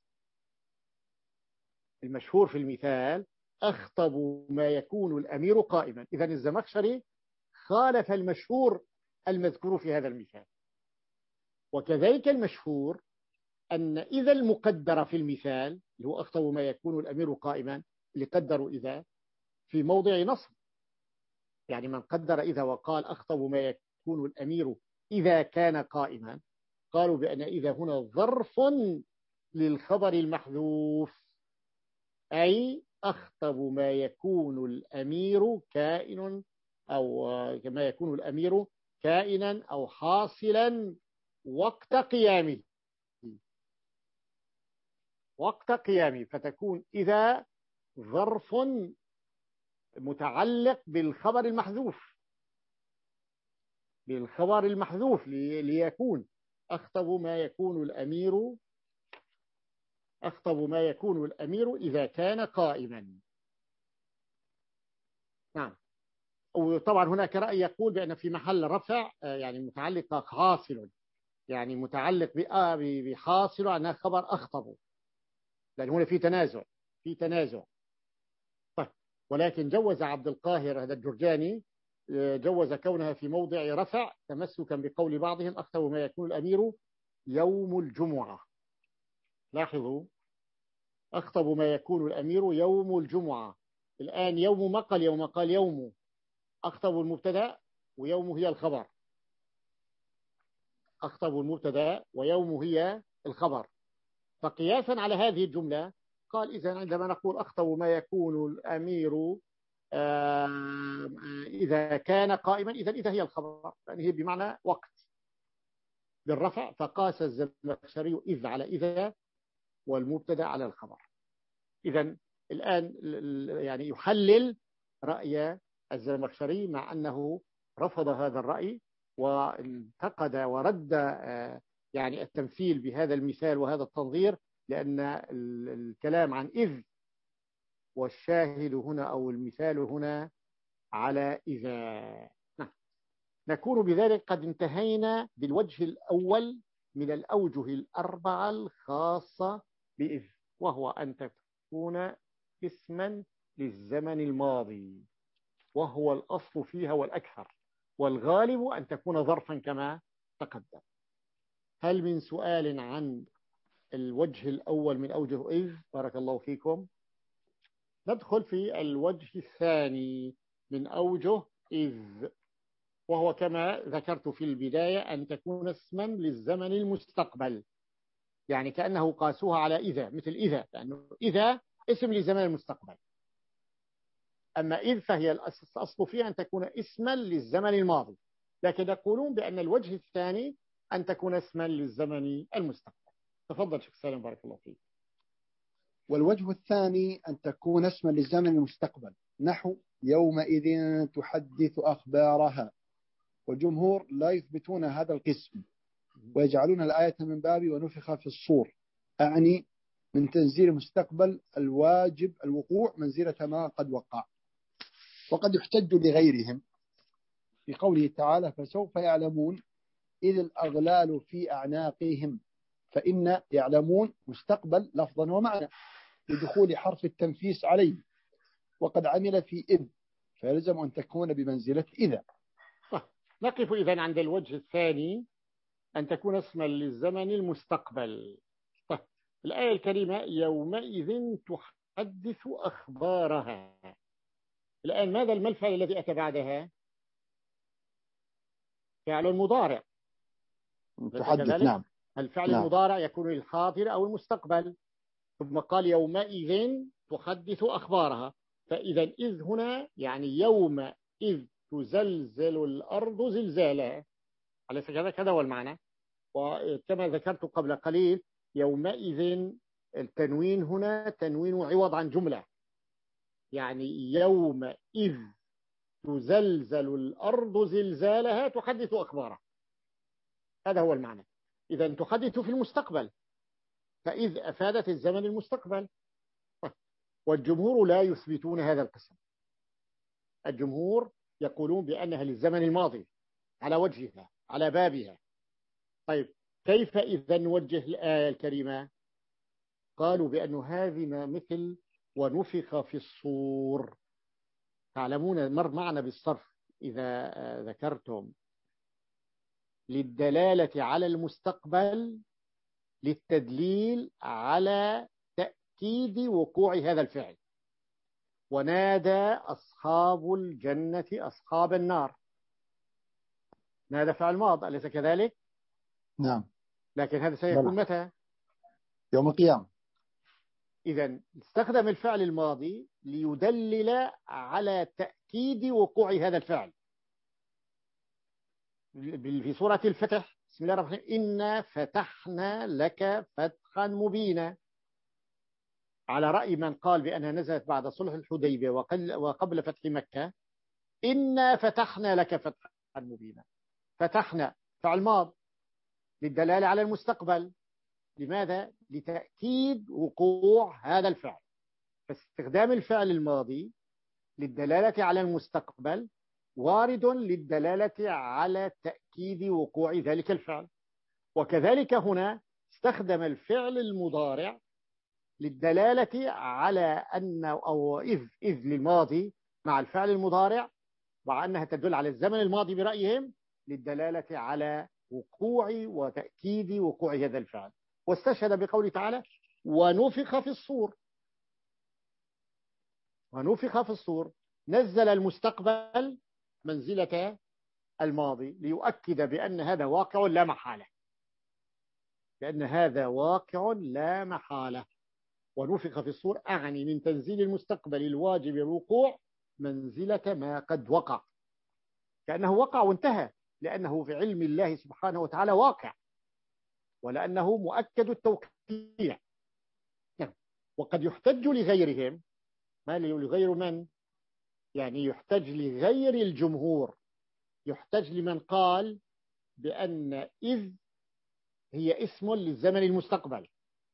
المشهور في المثال أخطب ما يكون الأمير قائما. إذن الزمخشري خالف المشهور المذكور في هذا المثال. وكذلك المشهور أن إذا المقدرة في المثال اللي هو أخطب ما يكون الأمير قائما، اللي قدروا إذا في موضع نصب، يعني من قدر إذا وقال أخطب ما يكون الأمير إذا كان قائما، قالوا بأن إذا هنا ظرف للخبر المحذوف، أي أخطب ما يكون الأمير كائن، أو ما يكون الأمير كائنا أو حاصلا وقت قيامه، وقت قيامه. فتكون إذا ظرف متعلق بالخبر المحذوف، بالخبر المحذوف ليكون أخطب ما يكون الأمير، أخطب ما يكون الأمير إذا كان قائما. نعم. وطبعا هناك رأي يقول بأن في محل رفع يعني متعلق حاصل، يعني متعلق بحاصل أنها خبر أخطب، لأن هنا في تنازع، في تنازع. طيب، ولكن جوز عبد القاهر هذا الجرجاني، جوز كونها في موضع رفع تمسكا بقول بعضهم أخطب ما يكون الأمير يوم الجمعة. لاحظوا، أخطب ما يكون الأمير يوم الجمعة. الآن يوم ما قال يوم، قال يوم، أخطب المبتدا ويوم هي الخبر، أخطب المبتدا ويوم هي الخبر. فقياسا على هذه الجملة قال إذا عندما نقول أخطب ما يكون الأمير إذا كان قائما، إذا إذا هي الخبر، يعني هي بمعنى وقت بالرفع. فقاس الزمخشري إذ على إذا والمبتدا على الخبر. إذا الآن يعني يحلل رأي الزمخشري مع أنه رفض هذا الرأي وانتقد ورد يعني التمثيل بهذا المثال وهذا التنظير، لأن الكلام عن إذ والشاهد هنا أو المثال هنا على إذا. نكون بذلك قد انتهينا بالوجه الأول من الأوجه الأربعة الخاصة بإذ، وهو أن تكون اسما للزمن الماضي، وهو الأصل فيها والأكثر، والغالب أن تكون ظرفا كما تقدم. هل من سؤال عن الوجه الأول من أوجه إذ؟ بارك الله فيكم. ندخل في الوجه الثاني من أوجه إذ، وهو كما ذكرت في البداية أن تكون اسما للزمن المستقبل، يعني كأنه قاسوها على إذا، مثل إذا، لأنه إذا اسم لزمن المستقبل. أما إذ فهي الأصل فيها أن تكون اسما للزمن الماضي، لكن يقولون بأن الوجه الثاني أن تكون اسما للزمن المستقبل. تفضل شيخ سالم بارك الله فيك. والوجه الثاني أن تكون اسما للزمن المستقبل، نحو يومئذ تحدث أخبارها. والجمهور لا يثبتون هذا القسم ويجعلون الآية من باب ونفخ في الصور، أعني من تنزيل المستقبل الواجب الوقوع منزلة ما قد وقع. وقد يحتج لغيرهم في قوله تعالى فسوف يعلمون إذ الأغلال في أعناقهم، فإن يعلمون مستقبل لفظا ومعنى لدخول حرف التنفيس عليه، وقد عمل في إذ، فيلزم أن تكون بمنزلة إذا. نقف إذن عند الوجه الثاني أن تكون اسما للزمن المستقبل. طيب. الآية الكريمة يومئذ تحدث أخبارها. الآن ماذا الملفظ الذي أتى بعدها؟ فعل مضارع تحدث. نعم. الفعل نعم. المضارع يكون الحاضر أو المستقبل. ثم قال يومئذ تحدث أخبارها، فإذا إذ هنا يعني يوم إذ تزلزل الأرض زلزالها، أليس كذلك؟ هذا هو المعنى. وكما ذكرت قبل قليل يومئذ التنوين هنا تنوين عوض عن جملة، يعني يوم إذ تزلزل الأرض زلزالها تحدث أخبارها، هذا هو المعنى. إذا تحدث في المستقبل، فإذ أفادت الزمن المستقبل، والجمهور لا يثبتون هذا القسم. الجمهور يقولون بأنها للزمن الماضي على وجهها على بابها. طيب كيف إذا نوجه الآية الكريمة؟ قالوا بأن هذه مثل ونفخ في الصور. تعلمون مر معنا بالصرف إذا ذكرتم للدلالة على المستقبل للتدليل على تأكيد وقوع هذا الفعل. ونادى أصحاب الجنة أصحاب النار، نادى فعل ماض أليس كذلك؟ نعم. لكن هذا سيكون بلى. متى؟ يوم القيامة. إذن استخدم الفعل الماضي ليدلل على تأكيد وقوع هذا الفعل. في سورة الفتح بسم الله الرحمن الرحيم إنا فتحنا لك فتحا مبينا، على رأي من قال بأنها نزلت بعد صلح الحديبية وقبل فتح مكة. إنا فتحنا لك فتحا مبينا، فتحنا فعل ماض للدلالة على المستقبل. لماذا؟ لتأكيد وقوع هذا الفعل. فاستخدام الفعل الماضي للدلالة على المستقبل وارد للدلالة على تأكيد وقوع ذلك الفعل. وكذلك هنا استخدم الفعل المضارع للدلالة على أن أو إذ إذ للماضي مع الفعل المضارع، مع أنها تدل على الزمن الماضي برأيهم للدلالة على وقوع وتأكيد وقوع هذا الفعل. واستشهد بقوله تعالى ونفخ في الصور. ونفخ في الصور نزل المستقبل منزلة الماضي ليؤكد بأن هذا واقع لا محالة، لأن هذا واقع لا محالة. ونفخ في الصور أعني من تنزيل المستقبل الواجب الوقوع منزلة ما قد وقع، كأنه وقع وانتهى، لأنه في علم الله سبحانه وتعالى واقع، ولأنه مؤكد التوقيع. وقد يحتج لغيرهم، ما لغير من؟ يعني يحتج لغير الجمهور، يحتج لمن قال بأن إذ هي اسم للزمن المستقبل.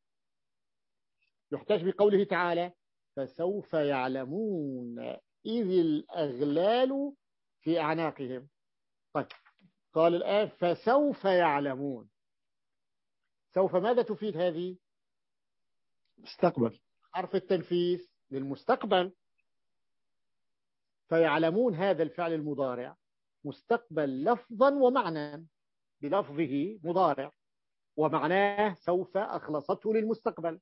يحتج بقوله تعالى فسوف يعلمون إذ الأغلال في أعناقهم. طيب قال الآن فسوف يعلمون، سوف ماذا تفيد هذه؟ مستقبل، حرف التنفيذ للمستقبل. فيعلمون هذا الفعل المضارع مستقبل لفظا ومعنى، بلفظه مضارع ومعناه سوف أخلصته للمستقبل،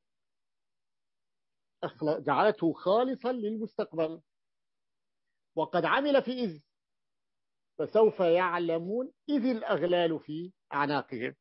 جعلته خالصا للمستقبل. وقد عمل في إذ فسوف يعلمون إذ الأغلال في أعناقهم،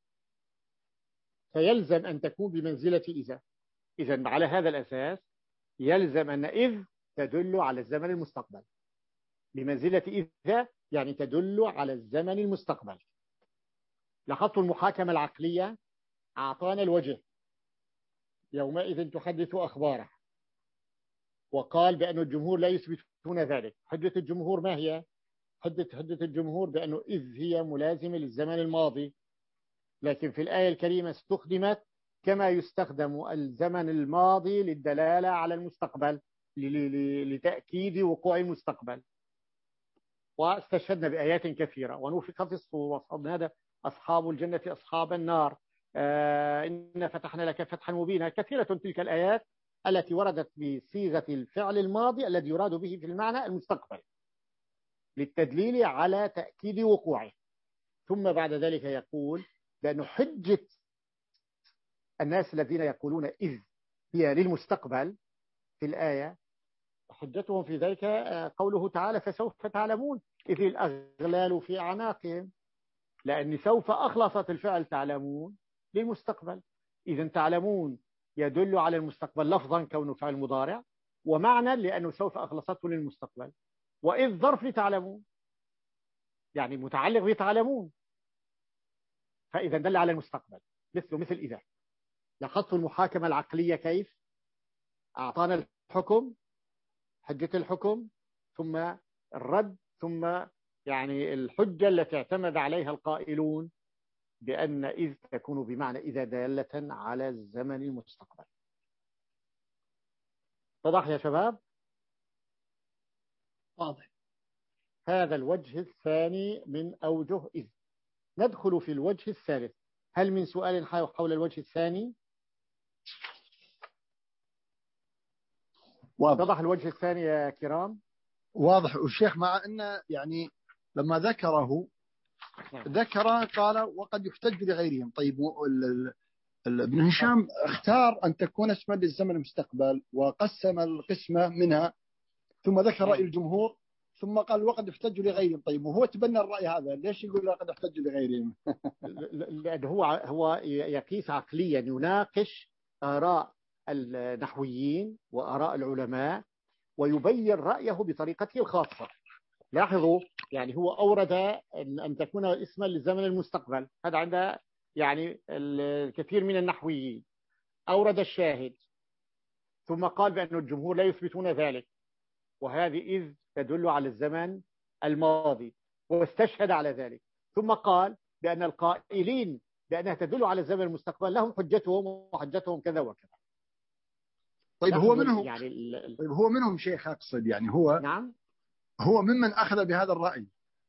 فيلزم أن تكون بمنزلة إذا. إذن على هذا الأساس يلزم أن إذ تدل على الزمن المستقبل بمنزلة إذا، يعني تدل على الزمن المستقبل. لاحظت المحاكمة العقلية، أعطانا الوجه يومئذ تحدث أخباره، وقال بأن الجمهور لا يثبتون ذلك. حجة الجمهور ما هي؟ حجة حجة الجمهور بأنه إذ هي ملازمة للزمن الماضي، لكن في الآية الكريمة استخدمت كما يستخدم الزمن الماضي للدلالة على المستقبل لتأكيد وقوع المستقبل. واستشهدنا بآيات كثيرة. ونفخ في الصور ونادى أصحاب الجنة أصحاب النار آه إن فتحنا لك فتحا مبينا. كثيرة تلك الآيات التي وردت بصيغة الفعل الماضي الذي يراد به في المعنى المستقبل للتدليل على تأكيد وقوعه. ثم بعد ذلك يقول بأن حجة الناس الذين يقولون إذ هي للمستقبل في الآية، حجتهم في ذلك قوله تعالى فسوف تعلمون إذ الأغلال في أعناقهم، لأن سوف أخلصت الفعل تعلمون للمستقبل. إذن تعلمون يدل على المستقبل لفظا كونه فعل مضارع، ومعنى لأنه سوف أخلصته للمستقبل. وإذ ظرف لتعلمون يعني متعلق بتعلمون، فإذا دل على المستقبل مثل مثل إذا. لاحظتوا المحاكمة العقلية كيف أعطانا الحكم، حجة الحكم، ثم الرد، ثم يعني الحجة التي اعتمد عليها القائلون بأن إذ تكون بمعنى إذا دالة على الزمن المستقبل. اتضح يا شباب؟ واضح. هذا الوجه الثاني من أوجه إذ. ندخل في الوجه الثالث. هل من سؤال حول الوجه الثاني؟ واضح. اتضح الوجه الثاني يا كرام؟ واضح. والشيخ مع أن يعني لما ذكره ذكر قال وقد يحتج لغيرهم. طيب ابن هشام اختار أن تكون اسما للزمن المستقبل وقسم القسمة منها، ثم ذكر رأي الجمهور، ثم قال وقد يحتج لغيرهم. طيب وهو تبنى الرأي هذا، ليش يقول وقد يحتج لغيرهم؟ لأنه هو هو يقيس عقليا، يناقش آراء النحويين وآراء العلماء ويبين رأيه بطريقته الخاصة. لاحظوا يعني هو أورد أن, أن تكون اسما للزمن المستقبل، هذا عند يعني الكثير من النحويين. أورد الشاهد، ثم قال بأن الجمهور لا يثبتون ذلك، وهذه إذ تدل على الزمن الماضي، واستشهد على ذلك. ثم قال بأن القائلين بأنها تدل على الزمن المستقبل لهم حجتهم وحجتهم كذا وكذا. طيب هو منهم يعني ال... طيب هو منهم شيخ أقصد يعني هو نعم هو ممن أخذ بهذا الرأي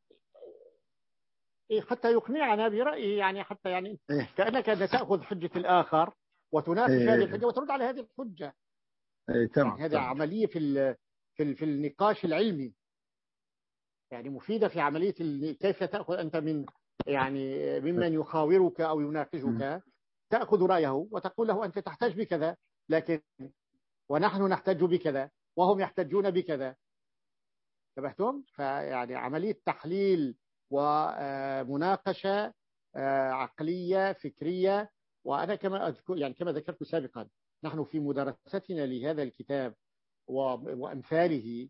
إيه حتى يقنعنا برأيه، يعني حتى يعني إيه؟ كأنك تأخذ حجة الآخر وتناقش إيه؟ هذه الحجة وترد على هذه الحجة. إيه تمام. يعني هذه عملية في ال... في ال... في النقاش العلمي، يعني مفيدة في عملية ال... كيف تأخذ أنت من يعني ممن يخاورك أو يناقشك، تأخذ رأيه وتقول له أنت تحتاج بكذا، لكن ونحن نحتاج بكذا وهم يحتاجون بكذا. انتبهتم؟ فيعني عملية تحليل ومناقشة عقلية فكرية. وأنا كما أذكر يعني كما ذكرت سابقا، نحن في مدرستنا لهذا الكتاب وأمثاله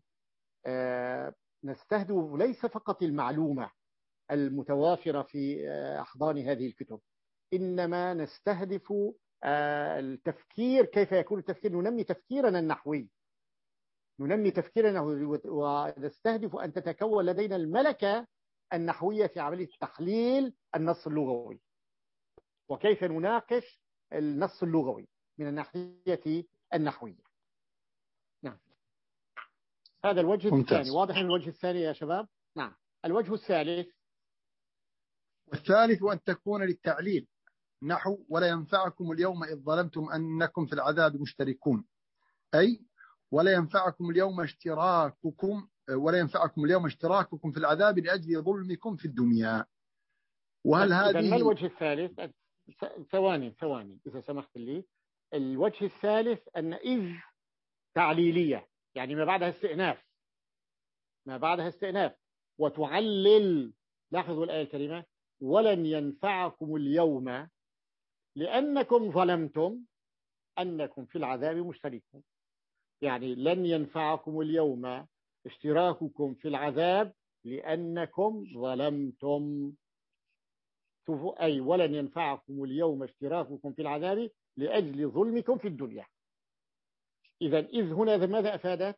نستهدف ليس فقط المعلومة المتوافرة في أحضان هذه الكتب، إنما نستهدف التفكير. كيف يكون التفكير؟ ننمي تفكيرنا النحوي، ننمي تفكيرنا ونستهدف أن تتكون لدينا الملكة النحوية في عملية تحليل النص اللغوي، وكيف نناقش النص اللغوي من الناحية النحوية. نعم، هذا الوجه ممتاز. الثاني. واضح من الوجه الثاني يا شباب؟ نعم. الوجه الثالث والثالث أن تكون للتعليل، نحو ولا ينفعكم اليوم إذ ظلمتم أنكم في العذاب مشتركون، أي ولا ينفعكم اليوم اشتراككم ولا ينفعكم اليوم اشتراككم في العذاب لأجل ظلمكم في الدنيا. وهل هذه ما الوجه الثالث؟ ثواني ثواني إذا سمحت لي. الوجه الثالث أن إذ تعليلية، يعني ما بعدها استئناف، ما بعدها استئناف وتعلل. لاحظوا الآية الكريمة: ولن ينفعكم اليوم لأنكم ظلمتم أنكم في العذاب مشتركون. يعني لن ينفعكم اليوم اشتراككم في العذاب لأنكم ظلمتم، أي ولن ينفعكم اليوم اشتراككم في العذاب لأجل ظلمكم في الدنيا. إذا إذ هنا ماذا أفادت؟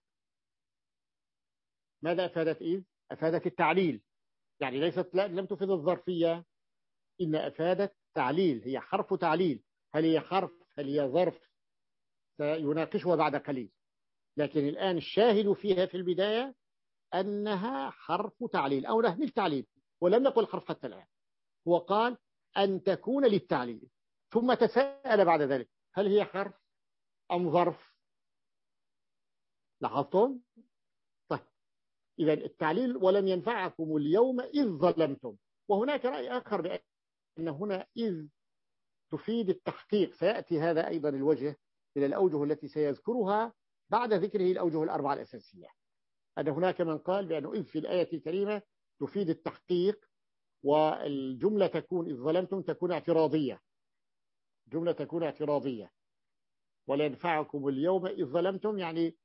ماذا أفادت إذ؟ أفادت التعليل، يعني ليست لم تفيد الظرفية، إن أفادت تعليل. هي حرف تعليل. هل هي حرف؟ هل هي ظرف؟ سيناقشها بعد قليل، لكن الآن الشاهد فيها في البداية أنها حرف تعليل أو نهج التعليل، ولم نقل حرف حتى الآن. هو قال أن تكون للتعليل، ثم تساءل بعد ذلك هل هي حرف أم ظرف؟ لاحظتم؟ طيب، إذا التعليل ولن ينفعكم اليوم إذ ظلمتم. وهناك رأي آخر بأن هنا إذ تفيد التحقيق. سيأتي هذا أيضا الوجه إلى الأوجه التي سيذكرها بعد ذكره الأوجه الأربعة الأساسية. أن هناك من قال بأنه إذ في الآية الكريمة تفيد التحقيق، والجملة تكون إذ ظلمتم تكون اعتراضية، جملة تكون اعتراضية. ولا ينفعكم اليوم إذ ظلمتم يعني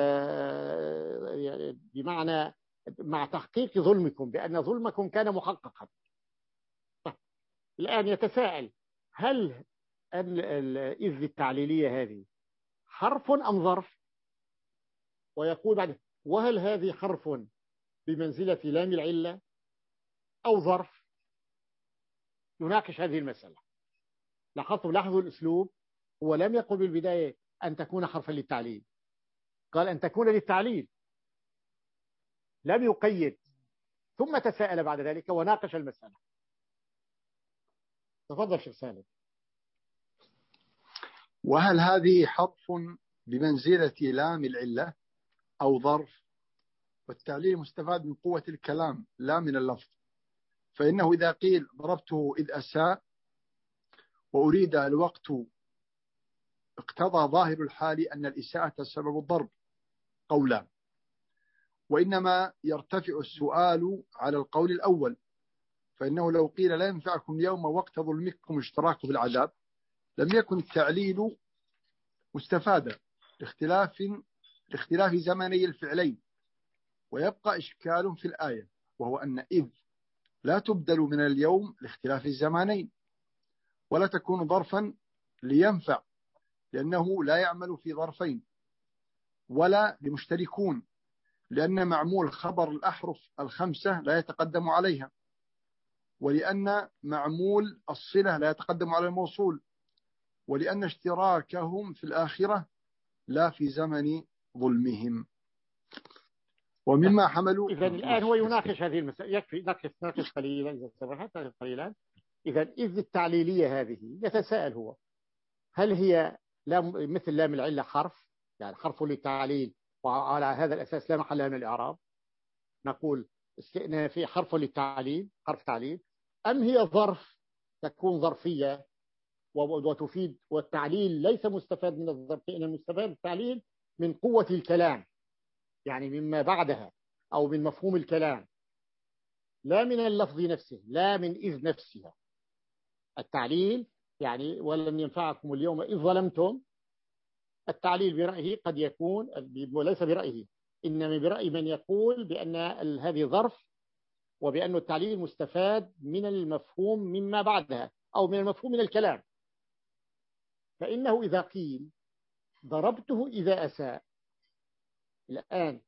آه بمعنى مع تحقيق ظلمكم، بأن ظلمكم كان محققا. الآن يتساءل هل أن إذ التعليلية هذه حرف أم ظرف؟ ويقول بعد وهل هذه حرف بمنزلة لام العلة أو ظرف؟ يناقش هذه المسألة. لاحظتم لاحظوا الأسلوب، هو لم يقل بالبداية أن تكون حرفا للتعليل، قال أن تكون للتعليل، لم يقيد، ثم تساءل بعد ذلك وناقش المسألة. تفضل شيخ سالم. وهل هذه حرف بمنزلة لام العلة أو ظرف؟ والتعليل مستفاد من قوة الكلام لا من اللفظ، فإنه إذا قيل ضربته إذ أساء وأريد الوقت اقتضى ظاهر الحال أن الإساءة سبب الضرب قولا، وإنما يرتفع السؤال على القول الأول، فإنه لو قيل لا ينفعكم اليوم وقت ظلمكم اشتراك في العذاب لم يكن التعليل مستفادا لاختلاف لاختلاف زمني الفعلين. ويبقى إشكال في الآية، وهو أن إذ لا تبدل من اليوم لاختلاف الزمانين، ولا تكون ظرفا لينفع لأنه لا يعمل في ظرفين، ولا لمشتركون لأن معمول خبر الأحرف الخمسة لا يتقدم عليها، ولأن معمول الصلة لا يتقدم على الموصول، ولأن اشتراكهم في الآخرة لا في زمن ظلمهم. ومما حملوا إذا الآن هو يناقش هذه المسألة، يكفي ناقش ناقش قليلا إذا سمحت قليلا. إذا إذ التعليلية هذه يتساءل هو هل هي لام مثل لام العلة حرف، يعني حرف للتعليل وعلى هذا الأساس لا محل من الإعراب، نقول استئنافي حرف للتعليل حرف تعليل، أم هي ظرف تكون ظرفية وتفيد، والتعليل ليس مستفاد من الظرفية، إن المستفاد التعليل من قوة الكلام، يعني مما بعدها أو من مفهوم الكلام، لا من اللفظ نفسه، لا من إذ نفسها. التعليل يعني ولن ينفعكم اليوم إذ ظلمتم، التعليل برأيه قد يكون، وليس برأيه إنما برأي من يقول بأن هذه ظرف، وبأن التعليل مستفاد من المفهوم مما بعدها أو من المفهوم من الكلام. فإنه إذا قيل ضربته إذا أساء، الآن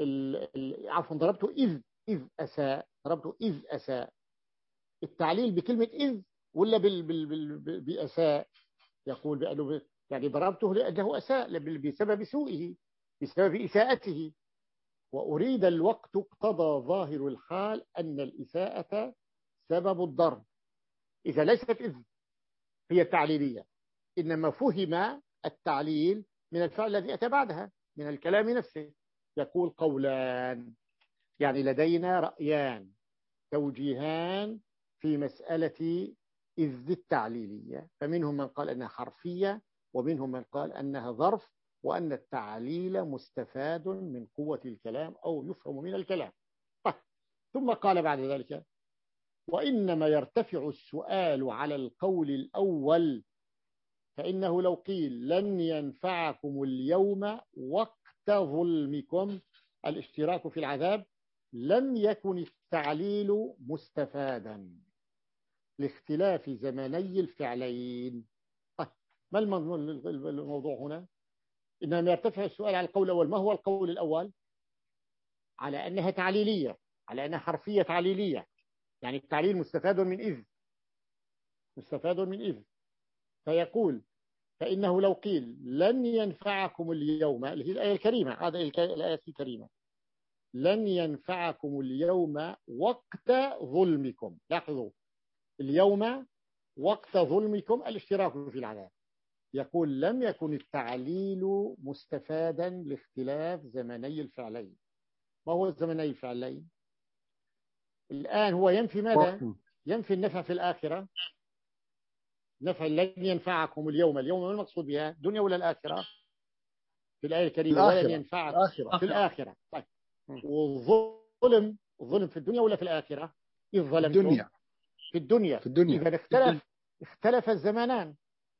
عفوا ضربته إذ إذ أساء، ضربته إذ أساء، التعليل بكلمة إذ ولا بال بال بال بأساء؟ يقول بأنه يعني ضربته لأنه أساء بسبب سوءه، بسبب إساءته، وأريد الوقت اقتضى ظاهر الحال أن الإساءة سبب الضرب. إذا ليست إذ هي التعليلية، إنما فهم التعليل من الفعل الذي أتى بعدها من الكلام نفسه. يقول قولان، يعني لدينا رأيان توجيهان في مسألة إذ التعليلية، فمنهم من قال أنها حرفية، ومنهم من قال أنها ظرف، وأن التعليل مستفاد من قوة الكلام أو يفهم من الكلام. ثم قال بعد ذلك وإنما يرتفع السؤال على القول الأول، فإنه لو قيل لن ينفعكم اليوم وقت ظلمكم الاشتراك في العذاب لم يكن التعليل مستفادا لاختلاف زمني الفعلين. ما الموضوع هنا؟ إنما يرتفع السؤال على القول الأول. ما هو القول الأول؟ على أنها تعليلية، على أنها حرفية تعليلية، يعني التعليل مستفاد من إذ، مستفاد من إذ. فيقول فإنه لو قيل لن ينفعكم اليوم، اللي هي الآية الكريمة، هذه الآية الكريمة، لن ينفعكم اليوم وقت ظلمكم، لاحظوا اليوم وقت ظلمكم الاشتراك في العذاب، يقول لم يكن التعليل مستفادا لاختلاف زمني الفعلين. ما هو زمني الفعلين؟ الآن هو ينفي ماذا؟ ينفي النفع في الآخرة، نفع لن ينفعكم اليوم، اليوم ما المقصود بها؟ الدنيا ولا الآخرة؟ في الآية الكريمة ولن ينفعكم الآخرة. في الآخرة. طيب. والظلم، الظلم في الدنيا ولا في الآخرة؟ إذ ظلمتم الدنيا. في الدنيا. في الدنيا. إذا اختلف اختلف الزمانان،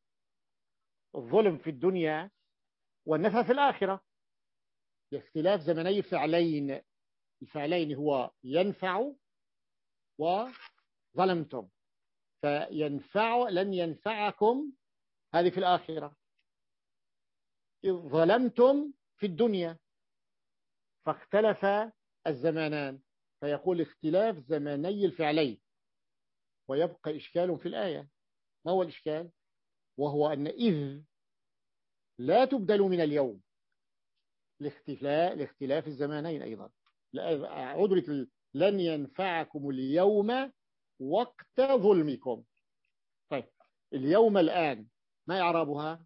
الظلم في الدنيا والنفع في الآخرة، لاختلاف زمني فعلين، الفعلين هو ينفع وظلمتم. فينفع لن ينفعكم هذه في الآخرة. إذ ظلمتم في الدنيا فاختلف الزمانان، فيقول اختلاف زماني الفعلين. ويبقى إشكال في الآية. ما هو الإشكال؟ وهو أن إذ لا تبدل من اليوم لاختلاف, لاختلاف الزمانين أيضا. عدلة لن ينفعكم اليوم وقت ظلمكم. طيب اليوم الآن ما إعرابها؟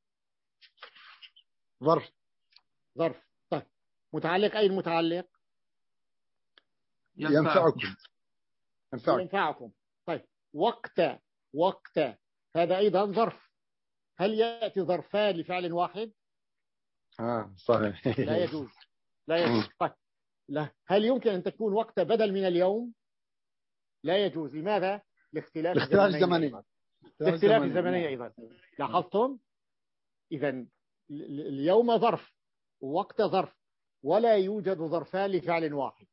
ظرف. ظرف. طيب متعلق أي المتعلق؟ ينفعكم. ينفعكم. ينفعكم. طيب وقت. وقت هذا أيضا ظرف. هل يأتي ظرفان لفعل واحد؟ آه صحيح. لا يجوز. لا يجوز. طيب لا. هل يمكن أن تكون وقت بدل من اليوم؟ لا يجوز. لماذا؟ لاختلاف الزمنين. لاختلاف الزمنين أيضا. لاحظتم؟ إذن اليوم ظرف ووقت ظرف، ولا يوجد ظرفان لفعل واحد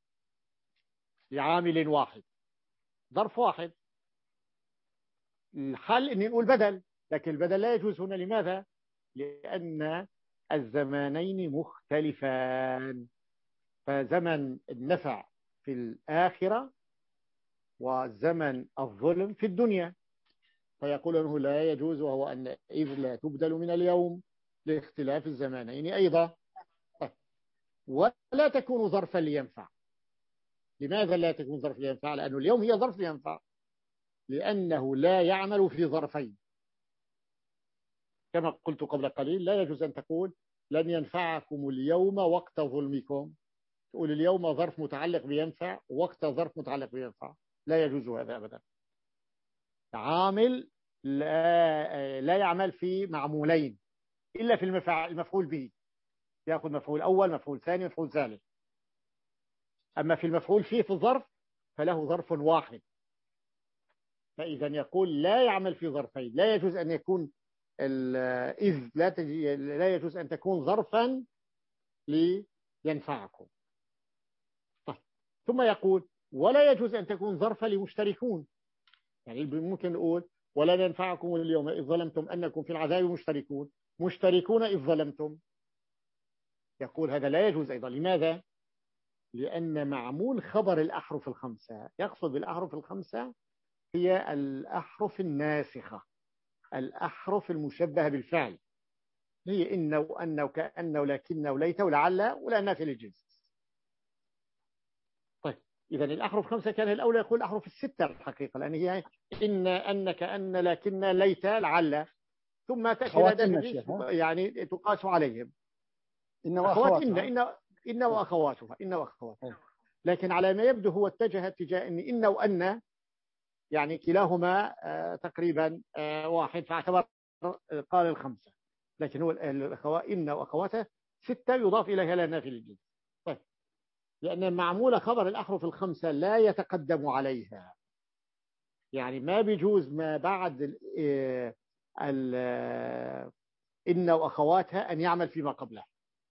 لعامل واحد، ظرف واحد. الحل أن نقول بدل، لكن البدل لا يجوز هنا. لماذا؟ لأن الزمانين مختلفان، فزمن النفع في الآخرة وزمن الظلم في الدنيا، فيقول أنه لا يجوز، وهو أن إذ لا تبدل من اليوم لاختلاف الزمانين أيضا. ولا تكون ظرفا لينفع. لماذا لا تكون ظرف لينفع؟ لأنه اليوم هي ظرف لينفع، لأنه لا يعمل في ظرفين. كما قلت قبل قليل لا يجوز أن تقول لن ينفعكم اليوم وقت ظلمكم، تقول اليوم ظرف متعلق بينفع وقت ظرف متعلق بينفع. لا يجوز هذا أبدا. عامل لا, لا يعمل في معمولين إلا في المفعول به، يأخذ مفعول أول مفعول ثاني مفعول ثالث. أما في المفعول فيه في الظرف فله ظرف واحد. فإذا يقول لا يعمل في ظرفين. لا يجوز أن يكون إذ لا, تجي لا يجوز أن تكون ظرفا لينفعكم. طيب. ثم يقول ولا يجوز أن تكون ظرفا لمشتركون. يعني ممكن نقول ولا ينفعكم اليوم إذ ظلمتم أنكم في العذاب مشتركون، مشتركون إذ ظلمتم. يقول هذا لا يجوز أيضا. لماذا؟ لأن معمول خبر الأحرف الخمسة، يقصد بالأحرف الخمسة هي الأحرف الناسخة، الأحرف المشبهة بالفعل، هي إن وأن وكأن ولكن وليت ولعل ولا نافية للجنس. طيب إذا الأحرف الخمسة كان الأولى يقول الأحرف الستة الحقيقة، لأن هي إن أن كأن لكن ليت لعل، ثم تأتي يعني تقاس عليهم إن وأخوات إن إن إن وأخواتها إن وأخواتها. لكن على ما يبدو هو اتجه اتجاه إن إن وأن يعني كلاهما آه تقريبا آه واحد، فاعتبر قال الخمسة، لكن هو الأخوات إن وأخواتها ستة يضاف إليها لا نافي للجنس. طيب لأن معمول خبر الأحرف الخمسة لا يتقدم عليها، يعني ما بيجوز ما بعد ال ال إن وأخواتها أن يعمل فيما قبله.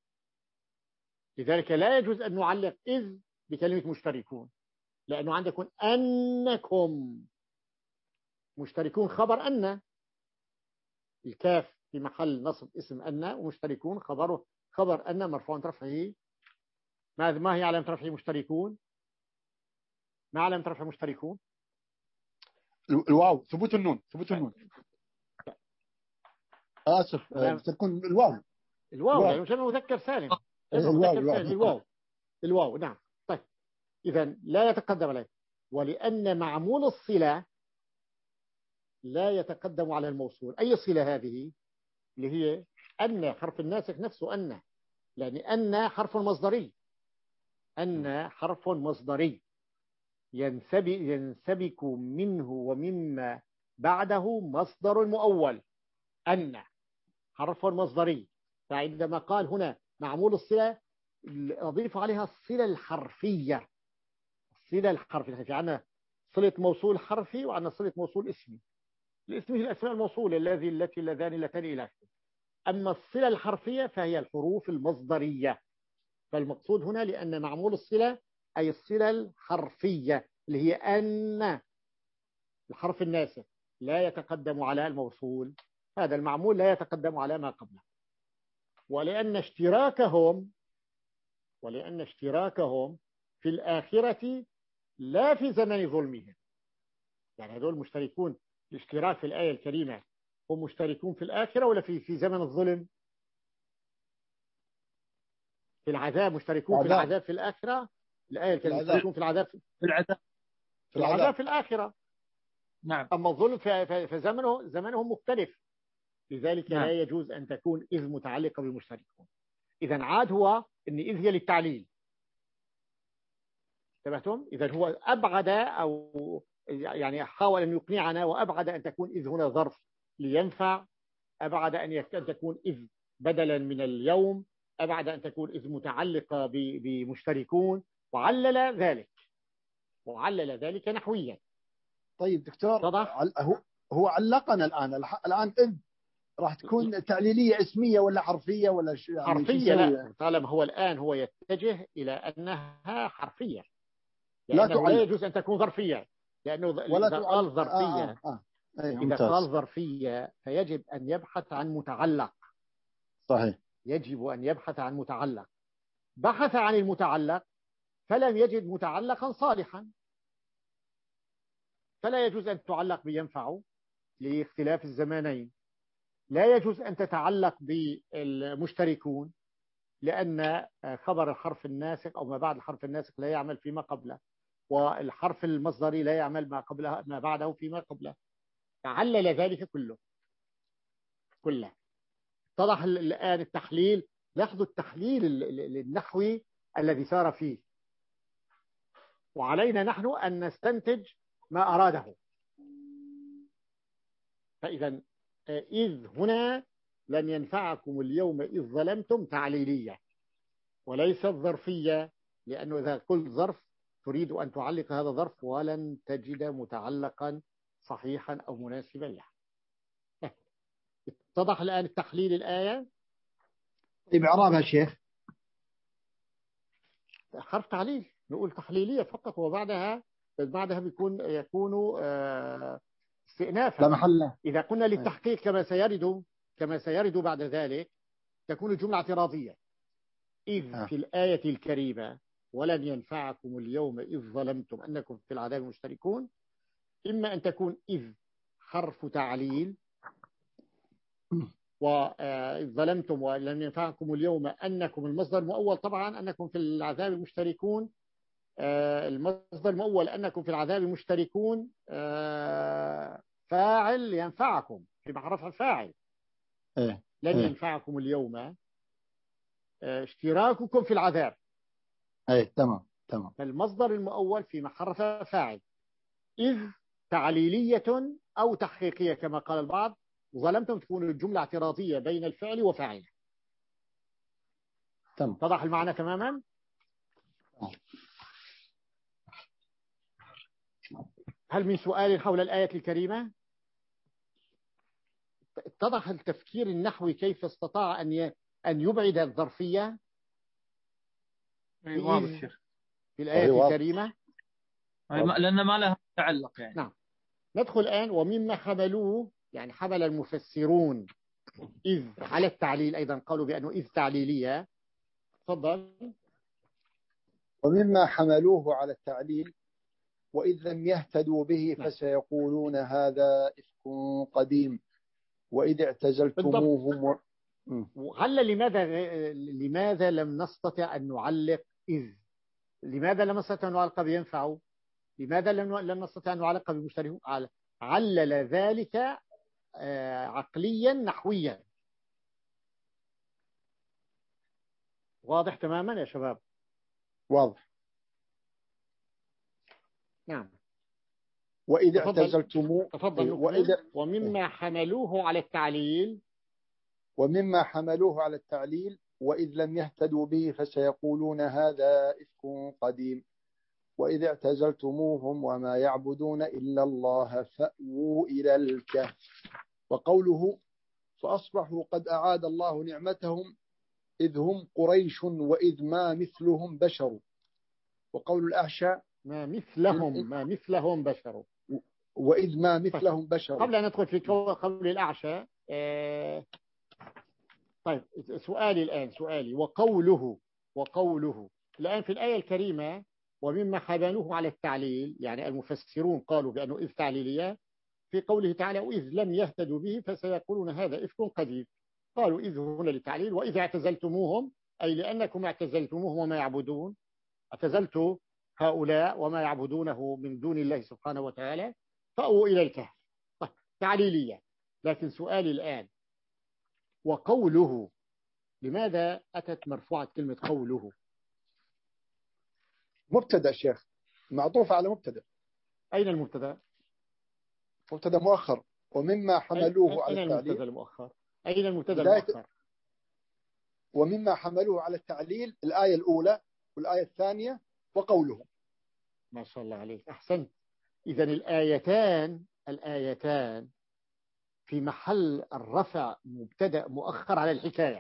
لذلك لا يجوز أن نعلق إذ بكلمة مشتركون، لأنه عندكم أنكم مشتركون خبر أن، الكاف في محل نصب اسم أن، ومشتركون خبره خبر أن مرفوع رفعه. ما هي علامة رفعه مشتركون؟ ما علامة رفعه مشتركون؟ الواو، ثبوت النون، ثبوت النون. آسف تكون الواو. الواو يعني مش مذكر سالم. الواو الواو الواو نعم. طيب إذا لا يتقدم عليه، ولأن معمول الصلة لا يتقدم على الموصول. أي صلة هذه؟ اللي هي أن، حرف الناسخ نفسه أن، لأن أن حرف مصدري، أن حرف مصدري ينسبك, ينسبك منه ومما بعده مصدر مؤول. أن حرف مصدري، فعندما قال هنا معمول الصلة أضيف عليها الصلة الحرفية. الصلة الحرفية في عنا صلة موصول حرفي وعنا صلة موصول اسمي. الاسم هي الأسماء الموصولة الذي التي اللذان اللتان إلى آخره. أما الصلة الحرفية فهي الحروف المصدرية. فالمقصود هنا لأن معمول الصلة أي الصلة الحرفية اللي هي أن، الحرف الناسخ لا يتقدم على الموصول، هذا المعمول لا يتقدم على ما قبله. ولأن اشتراكهم ولأن اشتراكهم في الآخرة لا في زمن ظلمهم. يعني هذول مشتركون، الاشتراك في الآية الكريمة هم مشتركون في الآخرة ولا في في زمن الظلم؟ في العذاب مشتركون في العذاب في الآخرة. الآية الكريمة مشتركون في العذاب في العذاب في العذاب في الآخرة. نعم. أما الظلم فزمنه زمنهم مختلف، لذلك نعم. لا يجوز أن تكون إذ متعلقة بالمشتركون. إذا عاد هو أن إذ هي للتعليل. انتبهتم؟ إذا هو أبعد أو يعني حاول أن يقنعنا وأبعد أن تكون إذ هنا ظرف لينفع، أبعد أن تكون إذ بدلا من اليوم، أبعد أن تكون إذ متعلقة بمشتركون، وعلل ذلك وعلل ذلك نحويا. طيب دكتور، هو هو علقنا الآن الآن إذ راح تكون تعليلية اسمية ولا حرفية ولا شيء؟ يعني حرفية. لا، طالما هو الآن هو يتجه إلى أنها حرفية، لأنه لا, لا يجوز أن تكون ظرفية، لأنه ولا إذا قال ظرفية آه آه آه. أيه إذا قال ظرفية فيجب أن يبحث عن متعلق. صحيح، يجب أن يبحث عن متعلق. بحث عن المتعلق فلم يجد متعلقا صالحا، فلا يجوز أن تعلق بينفع لاختلاف الزمانين. لا يجوز أن تتعلق بالمشتركون لأن خبر الحرف الناسخ أو ما بعد الحرف الناسخ لا يعمل فيما قبله، والحرف المصدري لا يعمل ما قبله ما بعده فيما قبله. تعلل ذلك كله كله اتضح الآن التحليل. لاحظوا التحليل النحوي الذي سار فيه، وعلينا نحن أن نستنتج ما أراده. فإذا إذ هنا لن ينفعكم اليوم إذ ظلمتم تعليلية وليست ظرفية، لأنه إذا قلت ظرف تريد أن تعلق هذا ظرف ولن تجد متعلقا صحيحا أو مناسبا له. اتضح الآن التحليل الآية. طيب إعرابها شيخ؟ حرف تعليل، نقول تحليلية فقط، وبعدها بعدها بيكون يكون استئنافا. لا محل له. إذا قلنا للتحقيق كما سيرد كما سيرد بعد ذلك تكون الجملة اعتراضية. إذ آه. في الآية الكريمة ولن ينفعكم اليوم إذ ظلمتم أنكم في العذاب مشتركون، إما أن تكون إذ حرف تعليل وإذ ظلمتم ولن ينفعكم اليوم أنكم المصدر المؤول، طبعا أنكم في العذاب مشتركون، المصدر المؤول أنكم في العذاب مشتركون فاعل ينفعكم في محرف الفاعل. إيه. لن إيه. ينفعكم اليوم اشتراككم في العذاب. اي تمام تمام. فالمصدر المؤول في محرف فاعل. إذ تعليلية أو تحقيقية كما قال البعض، ظلمتم تكون الجملة اعتراضية بين الفعل وفاعله. تمام. اتضح المعنى تماما؟ هل من سؤال حول الآية الكريمة؟ اتضح التفكير النحوي كيف استطاع أن أن يبعد الظرفية في, في الآية الكريمة، لأن ما لها تعلق يعني. نعم. ندخل الآن ومما حملوه، يعني حمل المفسرون إذ على التعليل، أيضا قالوا بأنه إذ تعليلية. تفضل. ومما حملوه على التعليل وإذ لم يهتدوا به نعم. فسيقولون هذا إفك قديم وإذ اعتزلتموهم و... وهل لماذا لماذا لم نستطع أن نعلق إذ؟ لماذا لم نستطع أن نعلق بينفع؟ لماذا لم لم نستطع أن نعلق بمشترك؟ علل ذلك عقليا نحويا. واضح تماما يا شباب؟ واضح. نعم. وإذا اعتزلتموه تفضل. وإذا ومما حملوه على التعليل ومما حملوه على التعليل وإذ لم يهتدوا به فسيقولون هذا إفك قديم وإذا اعتزلتموهم وما يعبدون إلا الله فأووا إلى الكهف. وقوله فأصبحوا قد أعاد الله نعمتهم إذ هم قريش وإذ ما مثلهم بشر. وقول الأعشى ما مثلهم ما مثلهم بشر وإذ ما مثلهم بشر. قبل أن ندخل في قول الأعشى آه طيب سؤالي الآن سؤالي وقوله وقوله الآن في الآية الكريمة ومما حملوه على التعليل، يعني المفسرون قالوا بأنه إذ تعليلية في قوله تعالى وإذ لم يهتدوا به فسيقولون هذا إفك قديم. قالوا إذ هنا للتعليل، وإذا اعتزلتموهم أي لأنكم اعتزلتموهم وما يعبدون، اعتزلت هؤلاء وما يعبدونه من دون الله سبحانه وتعالى فأووا إلى الكهف. طيب تعليلية. لكن سؤالي الآن وقوله لماذا أتت مرفوعة كلمة قوله؟ مبتدأ شيخ، معطوف على مبتدأ. أين المبتدأ؟ مبتدأ مؤخر ومما حملوه أين على أين التعليل. المبتدأ المؤخر؟ أين المبتدأ بداية المؤخر؟ ومما حملوه على التعليل الآية الأولى والآية الثانية وقوله. ما شاء الله عليك، أحسنت. إذا الآيتان الآيتان في محل الرفع مبتدأ مؤخر على الحكاية.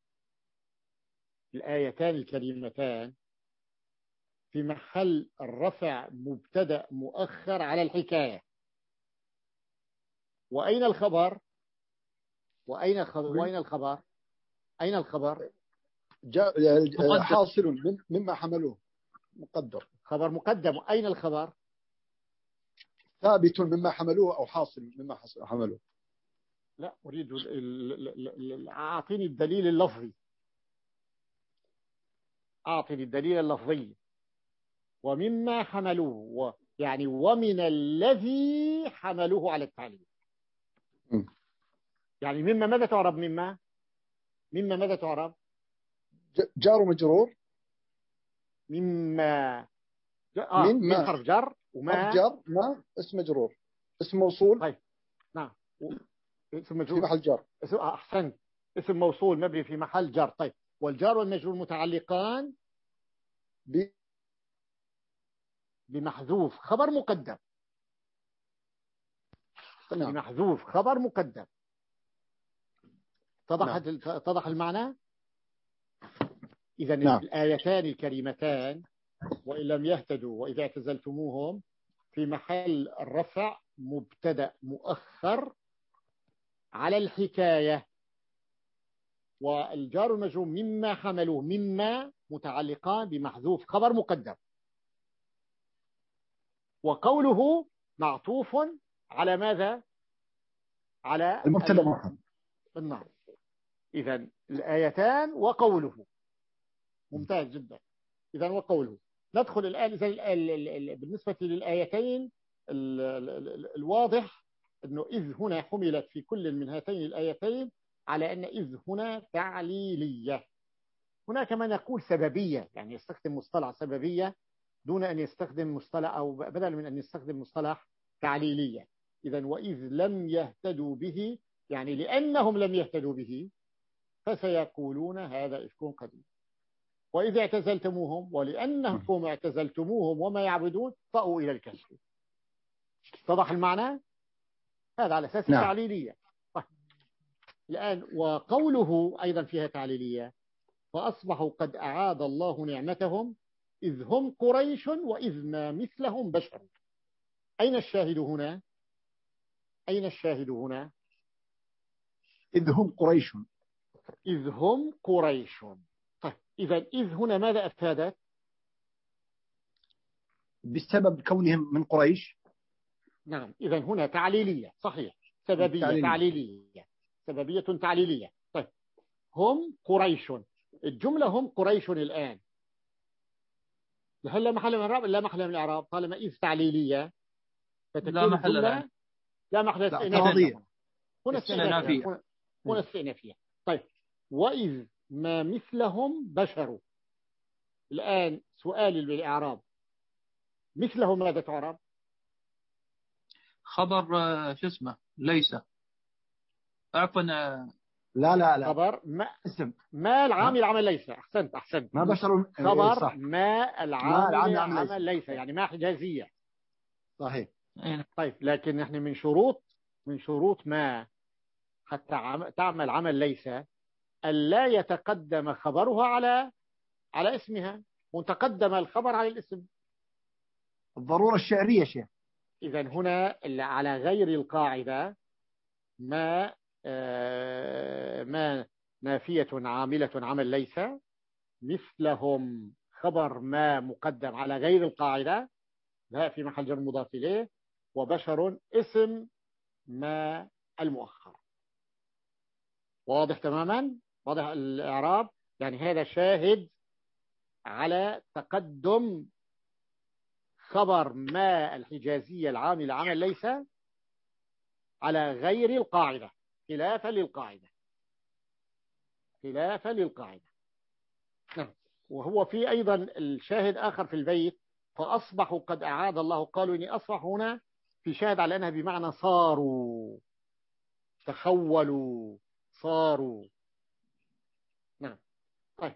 الآيتان الكريمتان في محل الرفع مبتدأ مؤخر على الحكاية. وأين الخبر؟ وأين الخبر؟ وأين الخبر؟ أين الخبر؟ جاء حاصل من مما حملوه مقدر. خبر مقدم. أين الخبر؟ ثابت مما حملوه أو حاصل مما حملوه. لا أريد أعطيني الدليل اللفظي. أعطيني الدليل اللفظي. ومما حملوه يعني ومن الذي حملوه على التعليم. م. يعني مما ماذا تعرب؟ مما مما ماذا تعرب؟ جار ومجرور. مما آه من حرف جر وما حرف جر ما اسم مجرور اسم موصول. طيب نعم اسم مجرور في محل جر. أحسنت، اسم موصول مبني في محل جر. طيب والجار والمجرور متعلقان ب بمحذوف خبر مقدم. نعم. بمحذوف خبر مقدم. اتضحت نعم. اتضح المعنى. إذا نعم. الآيتان الكريمتان وإن لم يهتدوا وإذا اعتزلتموهم في محل الرفع مبتدأ مؤخر على الحكاية، والجار المجرور مما حملوه مما متعلقان بمحذوف خبر مقدم، وقوله معطوف على ماذا؟ على المبتدأ مؤخر. نعم. إذا الآيتان وقوله ممتاز جدا. إذا وقوله. ندخل الآن إذا بالنسبة للآيتين الواضح أنه إذ هنا حملت في كل من هاتين الآيتين على أن إذ هنا تعليلية. هناك من يقول سببية، يعني يستخدم مصطلح سببية دون أن يستخدم مصطلح أو بدل من أن يستخدم مصطلح تعليلية. إذا وإذ لم يهتدوا به يعني لأنهم لم يهتدوا به فسيقولون هذا إفك قديم. وإذا اعتزلتموهم ولأنكم اعتزلتموهم وما يعبدون فأووا إلى الكهف. اتضح المعنى؟ هذا على أساس نعم. التعليلية. طيب. الآن وقوله أيضا فيها تعليلية. فأصبحوا قد أعاد الله نعمتهم إذ هم قريش وإذ ما مثلهم بشر. أين الشاهد هنا؟ أين الشاهد هنا؟ إذ هم قريش. إذ هم قريش. طيب إذا إذ هنا ماذا أفادت؟ بسبب كونهم من قريش. نعم. إذا هنا تعليلية صحيح. سببية تعليلية, تعليلية. سببية تعليلية. طيب هم قريش. الجملة هم قريش الآن هل لا محل من الإعراب؟ لا محل من الإعراب طالما إذ تعليلية فتكون لا محل لا لا محل استئنافية. هنا استئنافية. هنا استئنافية. طيب وإذ ما مثلهم بشر. الآن سؤال بالإعراب مثله ماذا تعرب؟ خبر شو اسمه ليس عفوا لا لا لا خبر ما اسم ما العامل عمل ليس. أحسنت أحسنت ما بشر خبر صح. ما العامل عمل ليس يعني ما حجازية صحيح. طيب لكن نحن من شروط من شروط ما حتى عم... تعمل عمل ليس ألا يتقدم خبرها على على اسمها وتقدم الخبر على الاسم. الضرورة الشعرية شيء. إذا هنا على غير القاعدة ما ما نافية عاملة عمل ليس، مثلهم خبر ما مقدم على غير القاعدة، لا في محل جر مضاف إليه، وبشر اسم ما المؤخر. واضح تماما؟ واضح الإعراب؟ يعني هذا شاهد على تقدم خبر ما الحجازية العامل عمل ليس على غير القاعدة، خلافا للقاعدة، خلافا للقاعدة. نعم. وهو في أيضا الشاهد آخر في البيت، فأصبحوا قد أعاد الله، قالوا إني أصبح هنا في شاهد على أنها بمعنى صاروا، تحولوا، صاروا. نعم. طيب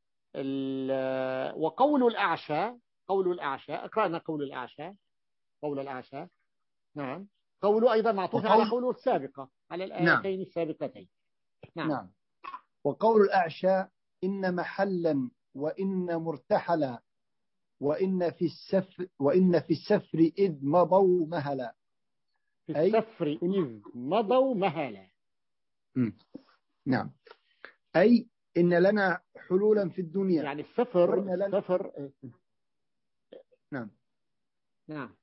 وقول الأعشى، قول الأعشى أقرأنا قول الأعشى، قول الأعشى. نعم. قوله أيضا معطوف وقول... على قوله السابقة، على الآيتين نعم. السابقتين. نعم. نعم. وقول الأعشى إن محلا وإن مرتحلا وإن في السفر وإن في السفر إذ مضوا مهلا. في السفر إذ مضوا مهلا. نعم. أي إن لنا حلولا في الدنيا، يعني السفر لنا... السفر نعم نعم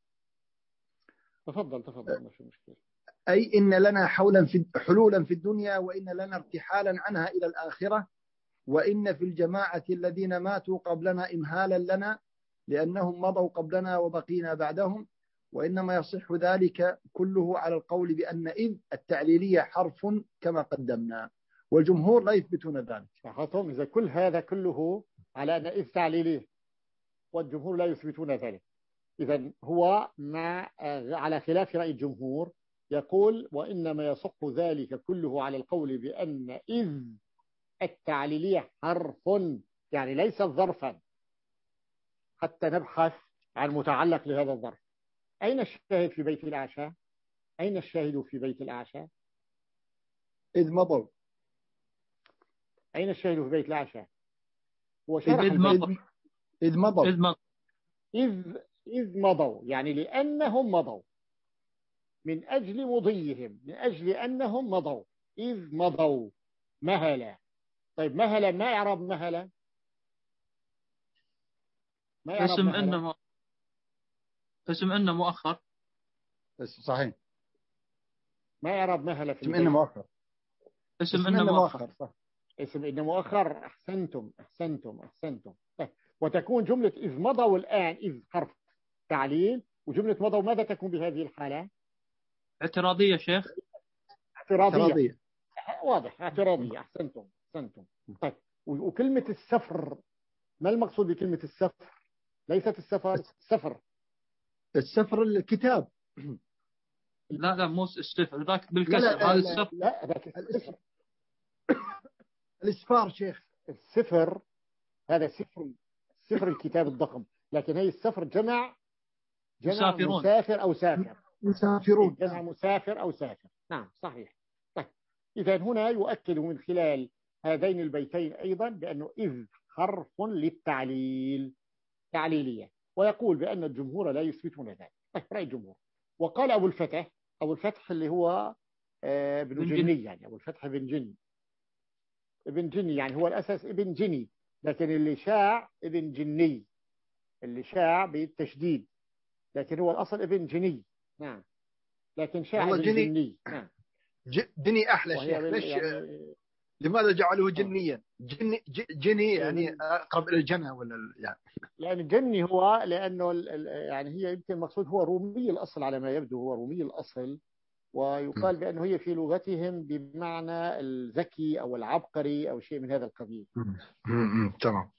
تفضل تفضل مش مشكلة. أي إن لنا حولا في حلولا في الدنيا، وإن لنا ارتحالا عنها إلى الآخرة، وإن في الجماعة الذين ماتوا قبلنا إمهالا لنا لأنهم مضوا قبلنا وبقينا بعدهم، وإنما يصح ذلك كله على القول بأن إذ التعليلية حرف كما قدمنا، والجمهور لا يثبتون ذلك. صحتهم إذا كل هذا كله على أن إذ تعليلية والجمهور لا يثبتون ذلك، إذن هو مع على خلاف رأي الجمهور، يقول وإنما يصح ذلك كله على القول بأن إذ التعليلية حرف، يعني ليس ظرفا، حتى نبحث عن متعلق لهذا الظرف. أين الشاهد في بيت الأعشى؟ أين الشاهد في بيت الأعشى؟ إذ مضوا. أين الشاهد في بيت الأعشى؟ هو شرح إذ مضوا. إذ مضوا. إذ مضوا. إذ إذ مضوا، يعني لأنهم مضوا، من أجل مضيهم، من أجل أنهم مضوا. إذ مضوا مهلا. طيب مهلا ما إعراب مهلا؟ ما اسم إنه اسم إنه مؤخر. صحيح. ما إعراب مهلا في اسم إنه مؤخر. اسم إنه مؤخر. صح. اسم إنه مؤخر. أحسنتم أحسنتم أحسنتم. طيب. وتكون جملة إذ مضوا الآن، إذ حرف تعليل، وجملة مضوا ماذا تكون بهذه الحالة؟ اعتراضية شيخ. اعتراضية, اعتراضية. واضح اعتراضية. أحسنتم أحسنتم. طيب وكلمة السفر، ما المقصود بكلمة السفر؟ ليست السفر. السفر السفر الكتاب. لا لا مو السفر ذاك بالكسر. هذا السفر. لا ذاك السفر. الاسفار شيخ. السفر هذا سفر، سفر الكتاب الضخم، لكن هي السفر جمع جمع مسافرون. مسافر أو سافر. مسافرون. جمع مسافر أو سافر. نعم صحيح. طيب إذا هنا يؤكد من خلال هذين البيتين أيضا بأنه إذ حرف للتعليل، تعليلية، ويقول بأن الجمهور لا يثبتون ذلك. طيب رأي الجمهور. وقال أبو الفتح، أبو الفتح اللي هو ابن جني، يعني أبو الفتح ابن جني، ابن جني يعني هو الأساس ابن جني، لكن اللي شاع ابن جني، اللي شاع بالتشديد، لكن هو الأصل ابن جني. نعم لكن شاع ابن جني. جني. نعم جني أحلى شيخ. ليش يعني... لماذا جعلوه جنيا؟ جني جني يعني قبل الجنة ولا يعني؟ لأن الجني هو لأنه يعني هي يمكن المقصود هو رومي الأصل على ما يبدو، هو رومي الأصل، ويقال بأنه هي في لغتهم بمعنى الذكي أو العبقري أو شيء من هذا القبيل. تمام.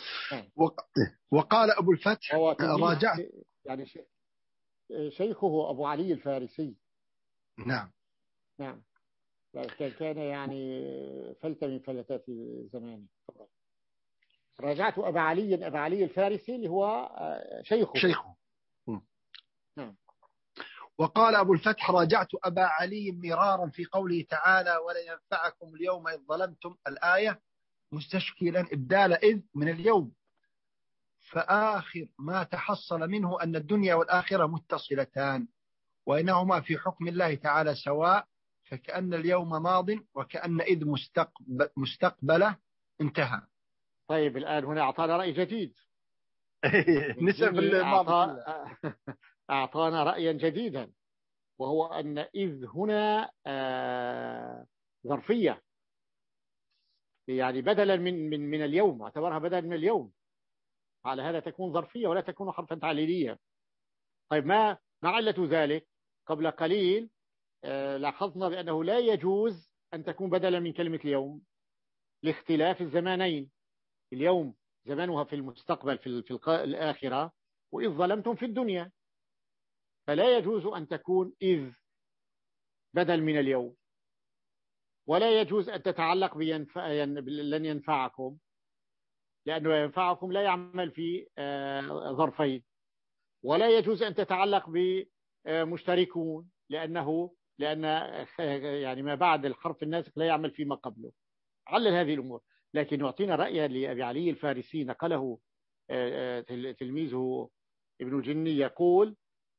وقال أبو الفتح راجعت يعني شيخه أبو علي الفارسي. نعم نعم كان يعني فلتة من فلتات زمانه. راجعت أبا علي، أبا علي الفارسي اللي هو شيخه شيخه نعم. وقال أبو الفتح راجعت أبا علي مرارا في قوله تعالى ولا ينفعكم اليوم إذ ظلمتم الآية، مستشكلا إبدال إذ من اليوم، فآخر ما تحصل منه أن الدنيا والآخرة متصلتان، وإنهما في حكم الله تعالى سواء، فكأن اليوم ماض وكأن إذ مستقبل مستقبله انتهى. طيب الآن هنا أعطانا رأي جديد. نسب الماضي أعطى... كله. أعطانا رأيا جديدا، وهو أن إذ هنا آه ظرفية، يعني بدلا من من من اليوم، اعتبرها بدلا من اليوم، على هذا تكون ظرفية ولا تكون حرفا تعليليا. طيب ما ما علة ذلك؟ قبل قليل آه لاحظنا بأنه لا يجوز أن تكون بدلا من كلمة اليوم لاختلاف الزمانين. اليوم زمانها في المستقبل في في الآخرة، وإذ ظلمتم في الدنيا، فلا يجوز أن تكون إذ بدل من اليوم، ولا يجوز أن تتعلق بينفع... لن ينفعكم، لأنه ينفعكم لا يعمل في ظرفين، ولا يجوز أن تتعلق بمشتركون لأنه لأن يعني ما بعد الحرف الناسخ لا يعمل فيما قبله. علل هذه الأمور. لكن يعطينا رأيا لأبي علي الفارسي نقله تلميذه ابن جني، يقول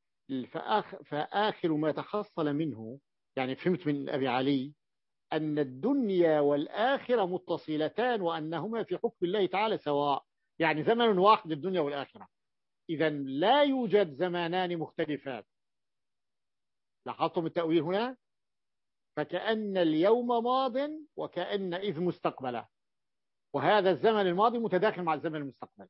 فآخر ما تحصل منه، يعني فهمت من أبي علي أن الدنيا والآخرة متصلتان وأنهما في حكم الله تعالى سواء، يعني زمن واحد الدنيا والآخرة، إذا لا يوجد زمانان مختلفات. لاحظتم التأويل هنا؟ فكأن اليوم ماض وكأن إذ مستقبله، وهذا الزمن الماضي متداخل مع الزمن المستقبل.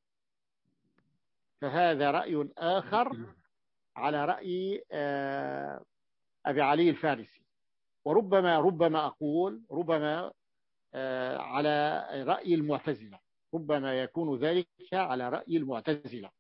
فهذا رأي آخر على رأي أبي علي الفارسي، وربما ربما أقول ربما على رأي المعتزلة، ربما يكون ذلك على رأي المعتزلة.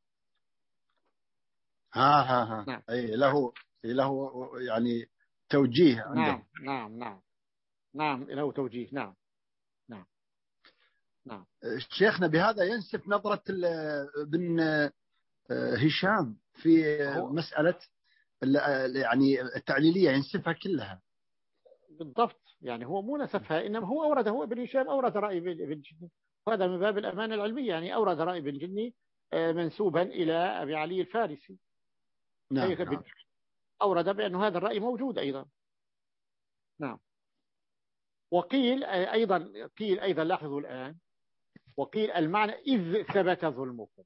ها ها ها نعم. أي له له يعني توجيه عنده. نعم نعم نعم نعم له توجيه. نعم نعم نعم. شيخنا بهذا ينسف نظرة ابن هشام في مسألة يعني التعليلية، ينسفها كلها. بالضبط، يعني هو مو نسفها، إنما هو أورد، هو ابن هشام أورد رأي ابن جني، وهذا من باب الأمانة العلمية، يعني أورد رأي ابن جني منسوبا إلى أبي علي الفارسي. نعم. نعم. أورد بأن هذا الرأي موجود أيضا. نعم. وقيل أيضا قيل أيضا لاحظوا الآن، وقيل المعنى إذ ثبت ظلمكم،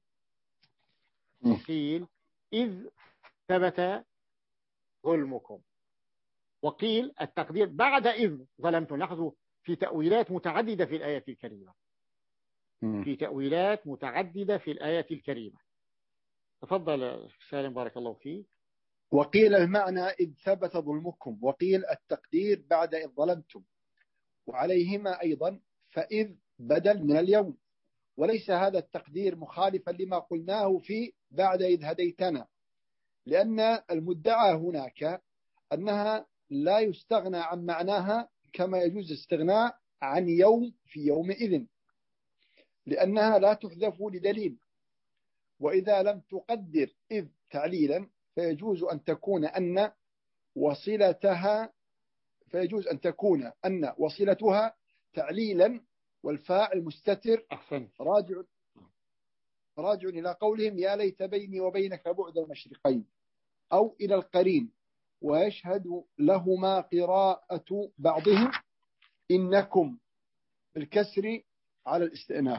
وقيل إذ ثبت ظلمكم، وقيل التقدير بعد إذ ظلمتم. لاحظوا في تأويلات متعددة في الآية الكريمة، في تأويلات متعددة في الآية الكريمة. تفضل سالم بارك الله فيك. وقيل المعنى إذ ثبت ظلمكم، وقيل التقدير بعد إذ ظلمتم، وعليهما أيضا فإذ بدل من اليوم، وليس هذا التقدير مخالفا لما قلناه في بعد إذ هديتنا، لأن المدعى هناك أنها لا يستغنى عن معناها كما يجوز الاستغناء عن يوم في يومئذ، لأنها لا تحذف لدليل. وإذا لم تقدر إذ تعليلا فيجوز أن تكون أن وصلتها فيجوز أن تكون أن وصلتها تعليلا، والفاعل مستتر راجع راجع إلى قولهم يا ليت بيني وبينك بعد المشرقين، أو إلى القرين، ويشهد لهما قراءة بعضهم إنكم بالكسر على الاستئناف.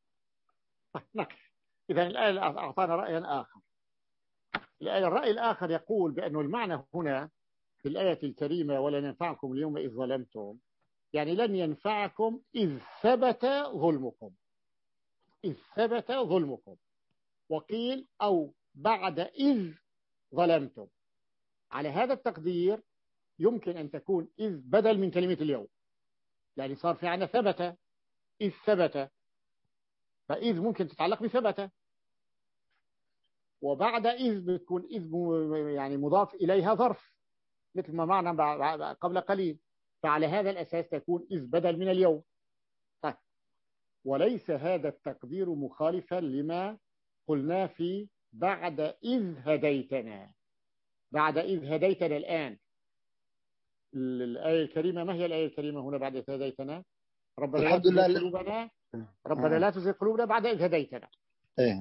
إذا الآية أعطانا رأيا آخر. الآية الرأي الآخر يقول بأن المعنى هنا في الآية الكريمة ولن ينفعكم اليوم إذ ظلمتم، يعني لن ينفعكم إذ ثبت ظلمكم، إذ ثبت ظلمكم. وقيل أو بعد إذ ظلمتم. على هذا التقدير يمكن أن تكون إذ بدل من كلمة اليوم، يعني صار في عنا ثبت، إذ ثبت، فإذ ممكن تتعلق بثبت، وبعد إذ بتكون إذ يعني مضاف إليها ظرف مثل ما معنا قبل قليل، فعلى هذا الأساس تكون إذ بدل من اليوم. طيب. وليس هذا التقدير مخالفا لما قلنا في بعد إذ هديتنا. بعد إذ هديتنا الآن الآية الكريمة، ما هي الآية الكريمة هنا بعد إذ هديتنا؟ ربنا لا تزغ قلوبنا ربنا لا تزغ قلوبنا بعد إذ هديتنا. إيه.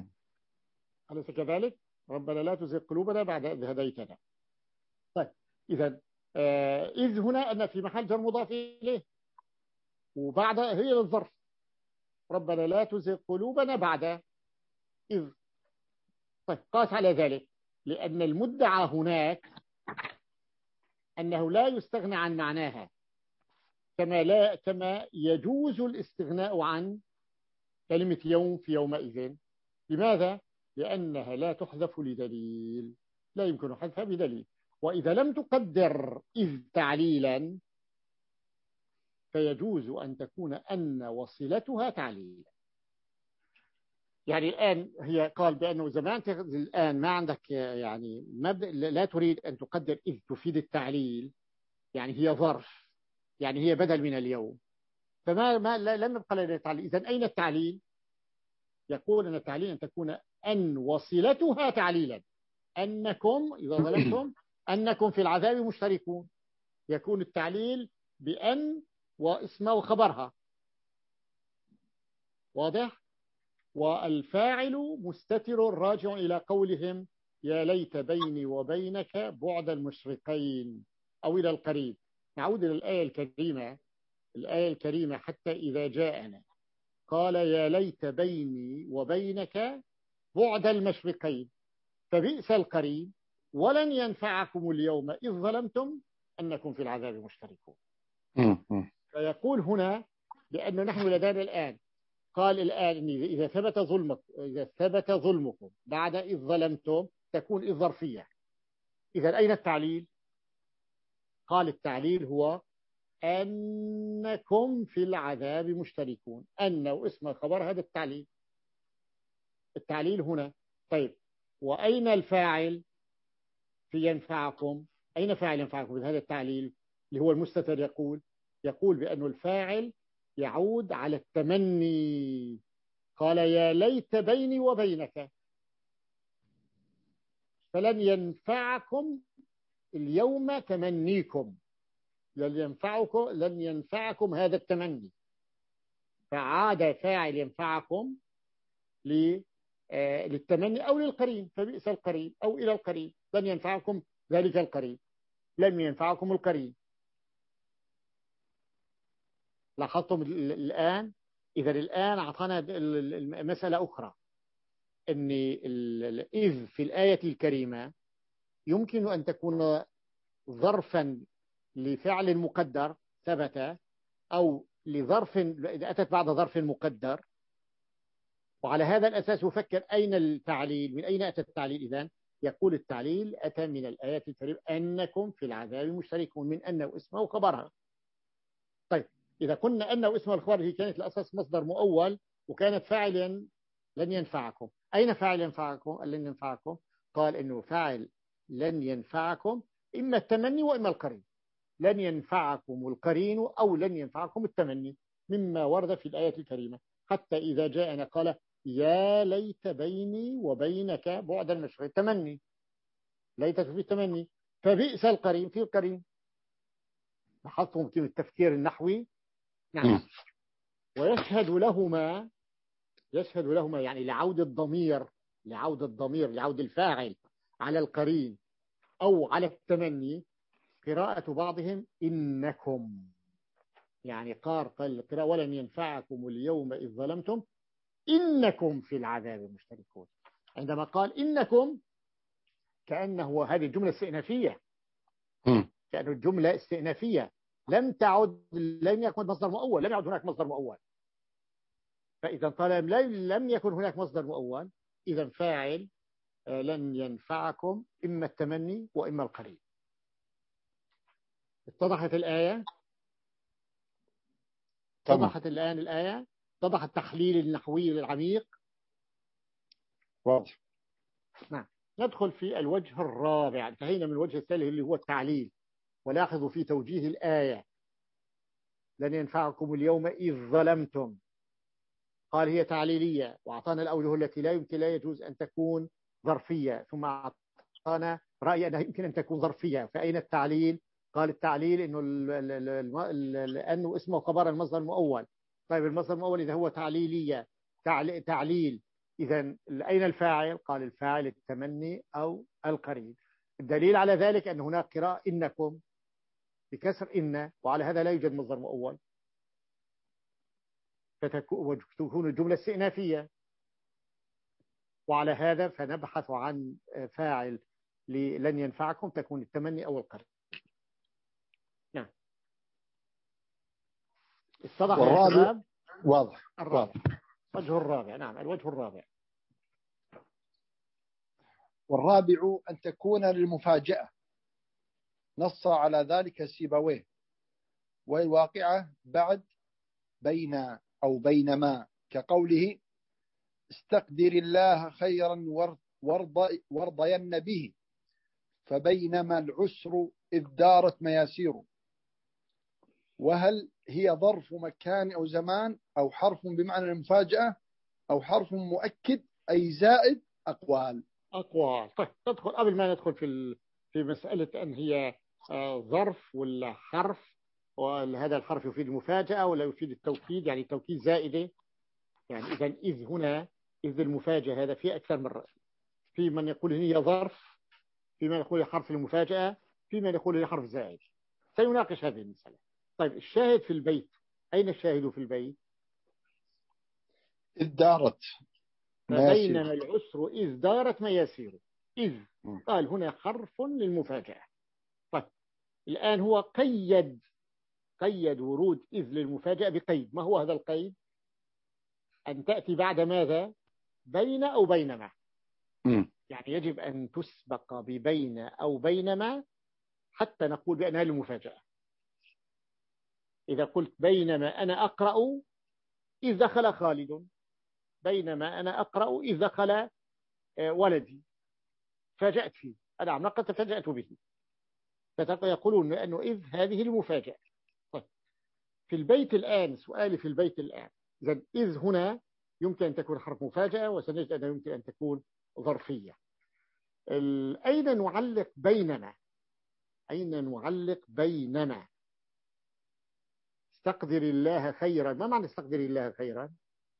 أليس كذلك؟ ربنا لا تزغ قلوبنا بعد إذ هديتنا. طيب. إذا آه إذ هنا أن في محل جر مضاف إليه، وبعد هي للظرف. ربنا لا تزغ قلوبنا بعد إذ. طيب قاس على ذلك، لأن المدعى هناك أنه لا يستغنى عن معناها، كما لا كما يجوز الاستغناء عن كلمة يوم في يومئذ. لماذا؟ لأنها لا تحذف لدليل، لا يمكن حذفها بدليل. وإذا لم تقدر إذ تعليلا فيجوز أن تكون أن وصلتها تعليلا. يعني الآن هي قال بأنه زمان الآن ما عندك يعني مبدأ، لا تريد أن تقدر إذ تفيد التعليل، يعني هي ظرف، يعني هي بدل من اليوم، فما ما لم يبقى لنا تعليل. إذن أين التعليل؟ يقول أن التعليل أن تكون أن وصلتها تعليلا. أنكم إذا ظلمتم أنكم في العذاب مشتركون، يكون التعليل بأن واسمه وخبرها. واضح؟ والفاعل مستتر راجع إلى قولهم يا ليت بيني وبينك بعد المشرقين أو إلى القريب. نعود إلى الآية الكريمة. الآية الكريمة حتى إذا جاءنا قال يا ليت بيني وبينك بعد المشرقين فبئس القريب ولن ينفعكم اليوم إذ ظلمتم أنكم في العذاب مشتركون. فيقول هنا لأنه نحن لدينا الآن، قال الآن إن إذا ثبت ظلمك إذا ثبت ظلمكم بعد إذ ظلمتم تكون إذ ظرفية. إذا أين التعليل؟ قال التعليل هو أنكم في العذاب مشتركون. أن واسم الخبر هذا التعليل، التعليل هنا. طيب وأين الفاعل في ينفعكم؟ أين فاعل ينفعكم بهذا التعليل اللي هو المستتر؟ يقول يقول بأنه الفاعل يعود على التمني. قال يا ليت بيني وبينك فلن ينفعكم اليوم تمنيكم، لن ينفعكم لن ينفعكم هذا التمني، فعاد فاعل ينفعكم للتمني أو للقريب، فبئس القريب أو إلى القريب. لن ينفعكم ذلك القريب، لن ينفعكم القريب. لاحظتم الآن؟ إذا الآن أعطانا مسألة أخرى، أن إذ في الآية الكريمة يمكن أن تكون ظرفا لفعل مقدر ثبت، أو لظرف إذا أتت بعد ظرف مقدر. وعلى هذا الأساس يفكر أين التعليل، من أين أتى التعليل؟ إذن يقول التعليل أتى من الآيات الكريمة أنكم في العذاب مشتركون، من أن واسمه وخبرها. طيب إذا قلنا أن واسم الخبر هي كانت الأساس مصدر مؤول وكانت فاعلا لن ينفعكم، أين فاعل ينفعكم؟ لن ينفعكم قال إنه فاعل لن ينفعكم إما التمني وإما القرين. لن ينفعكم القرين أو لن ينفعكم التمني مما ورد في الآية الكريمة. حتى إذا جاءنا قال يا ليت بيني وبينك بعد المشرق، تمني، ليت في التمني، فبئس القرين في القرين. لاحظتم كيف التفكير النحوي؟ نعم. ويشهد لهما يشهد لهما يعني لعود الضمير لعود الضمير لعود الفاعل على القرين أو على التمني قراءة بعضهم إنكم، يعني قال القراءة ولن ينفعكم اليوم إذ ظلمتم إنكم في العذاب مشتركون. عندما قال إنكم كأنه هذه الجملة استئنافية، كأنه الجملة استئنافية لم تعد لم يكن مصدر مؤول، لم يعد هناك مصدر مؤول. فإذا طالما لم يكن هناك مصدر مؤول إذا فاعل لن ينفعكم إما التمني وإما القريب. اتضحت الآية؟ اتضحت الآن الآية؟ اتضح التحليل النحوي العميق؟ واضح. نعم. ندخل في الوجه الرابع. انتهينا من الوجه الثالث اللي هو التعليل. ولاحظوا في توجيه الآية لن ينفعكم اليوم إذ ظلمتم، قال هي تعليلية، وأعطانا الأوجه التي لا يمكن لا يجوز أن تكون ظرفية، ثم أعطانا رأي أنها يمكن أن تكون ظرفية. فأين التعليل؟ قال التعليل إنه لأنه اسمه خبر المصدر المؤول. طيب المصدر المؤول إذا هو تعليلية تعليل، إذا أين الفاعل؟ قال الفاعل التمني أو القريب. الدليل على ذلك أن هناك قراءة إنكم بكسر إن، وعلى هذا لا يوجد مصدر مؤول، فتكون الجملة استئنافية. وعلى هذا فنبحث عن فاعل لن ينفعكم، تكون التمني أو القرب. نعم. اتضح يا شباب؟ واضح. الرابع. الوجه الرابع. نعم، الوجه الرابع. والرابع أن تكون للمفاجأة، نص على ذلك سيبويه، والواقعة بعد بين أو بينما، كقوله استقدر الله خيرا وارضين به، فبينما العسر إذ دارت مياسير. وهل هي ظرف مكان أو زمان، أو حرف بمعنى المفاجأة، أو حرف مؤكد أي زائد؟ أقوال. أقوال. طيب ندخل قبل ما ندخل في في مسألة أن هي ظرف ولا حرف، وهذا الحرف يفيد المفاجأة ولا يفيد التوكيد، يعني توكيد زائدة. يعني إذا إذ هنا، إذ المفاجأة هذا في أكثر من رأي، في من يقول هي ظرف، في من يقول حرف المفاجأة، في من يقول هي حرف زائد. سيناقش هذه المسألة. طيب الشاهد في البيت، أين الشاهد في البيت؟ إذ دارت فبينما العسر إذ دارت مياسير. إذ قال هنا حرف للمفاجأة. طيب الآن هو قيد قيد ورود إذ للمفاجأة بقيد. ما هو هذا القيد؟ أن تأتي بعد ماذا؟ بين أو بينما. م. يعني يجب أن تسبق ببين أو بينما حتى نقول بأنها المفاجأة. إذا قلت بينما أنا أقرأ إذ دخل خالد، بينما أنا أقرأ إذ دخل ولدي، فاجأت فيه، أنا عمقا تفاجأت به، فيقولون أنه إذ هذه المفاجأة. طيب في البيت الآن، سؤالي في البيت الآن، إذا إذ هنا يمكن أن تكون حرف مفاجأة، وسنجد أنها يمكن أن تكون ظرفية. أين نعلق بينما؟ أين نعلق بينما؟ استقدر الله خيرا. ما معنى استقدر الله خيرا؟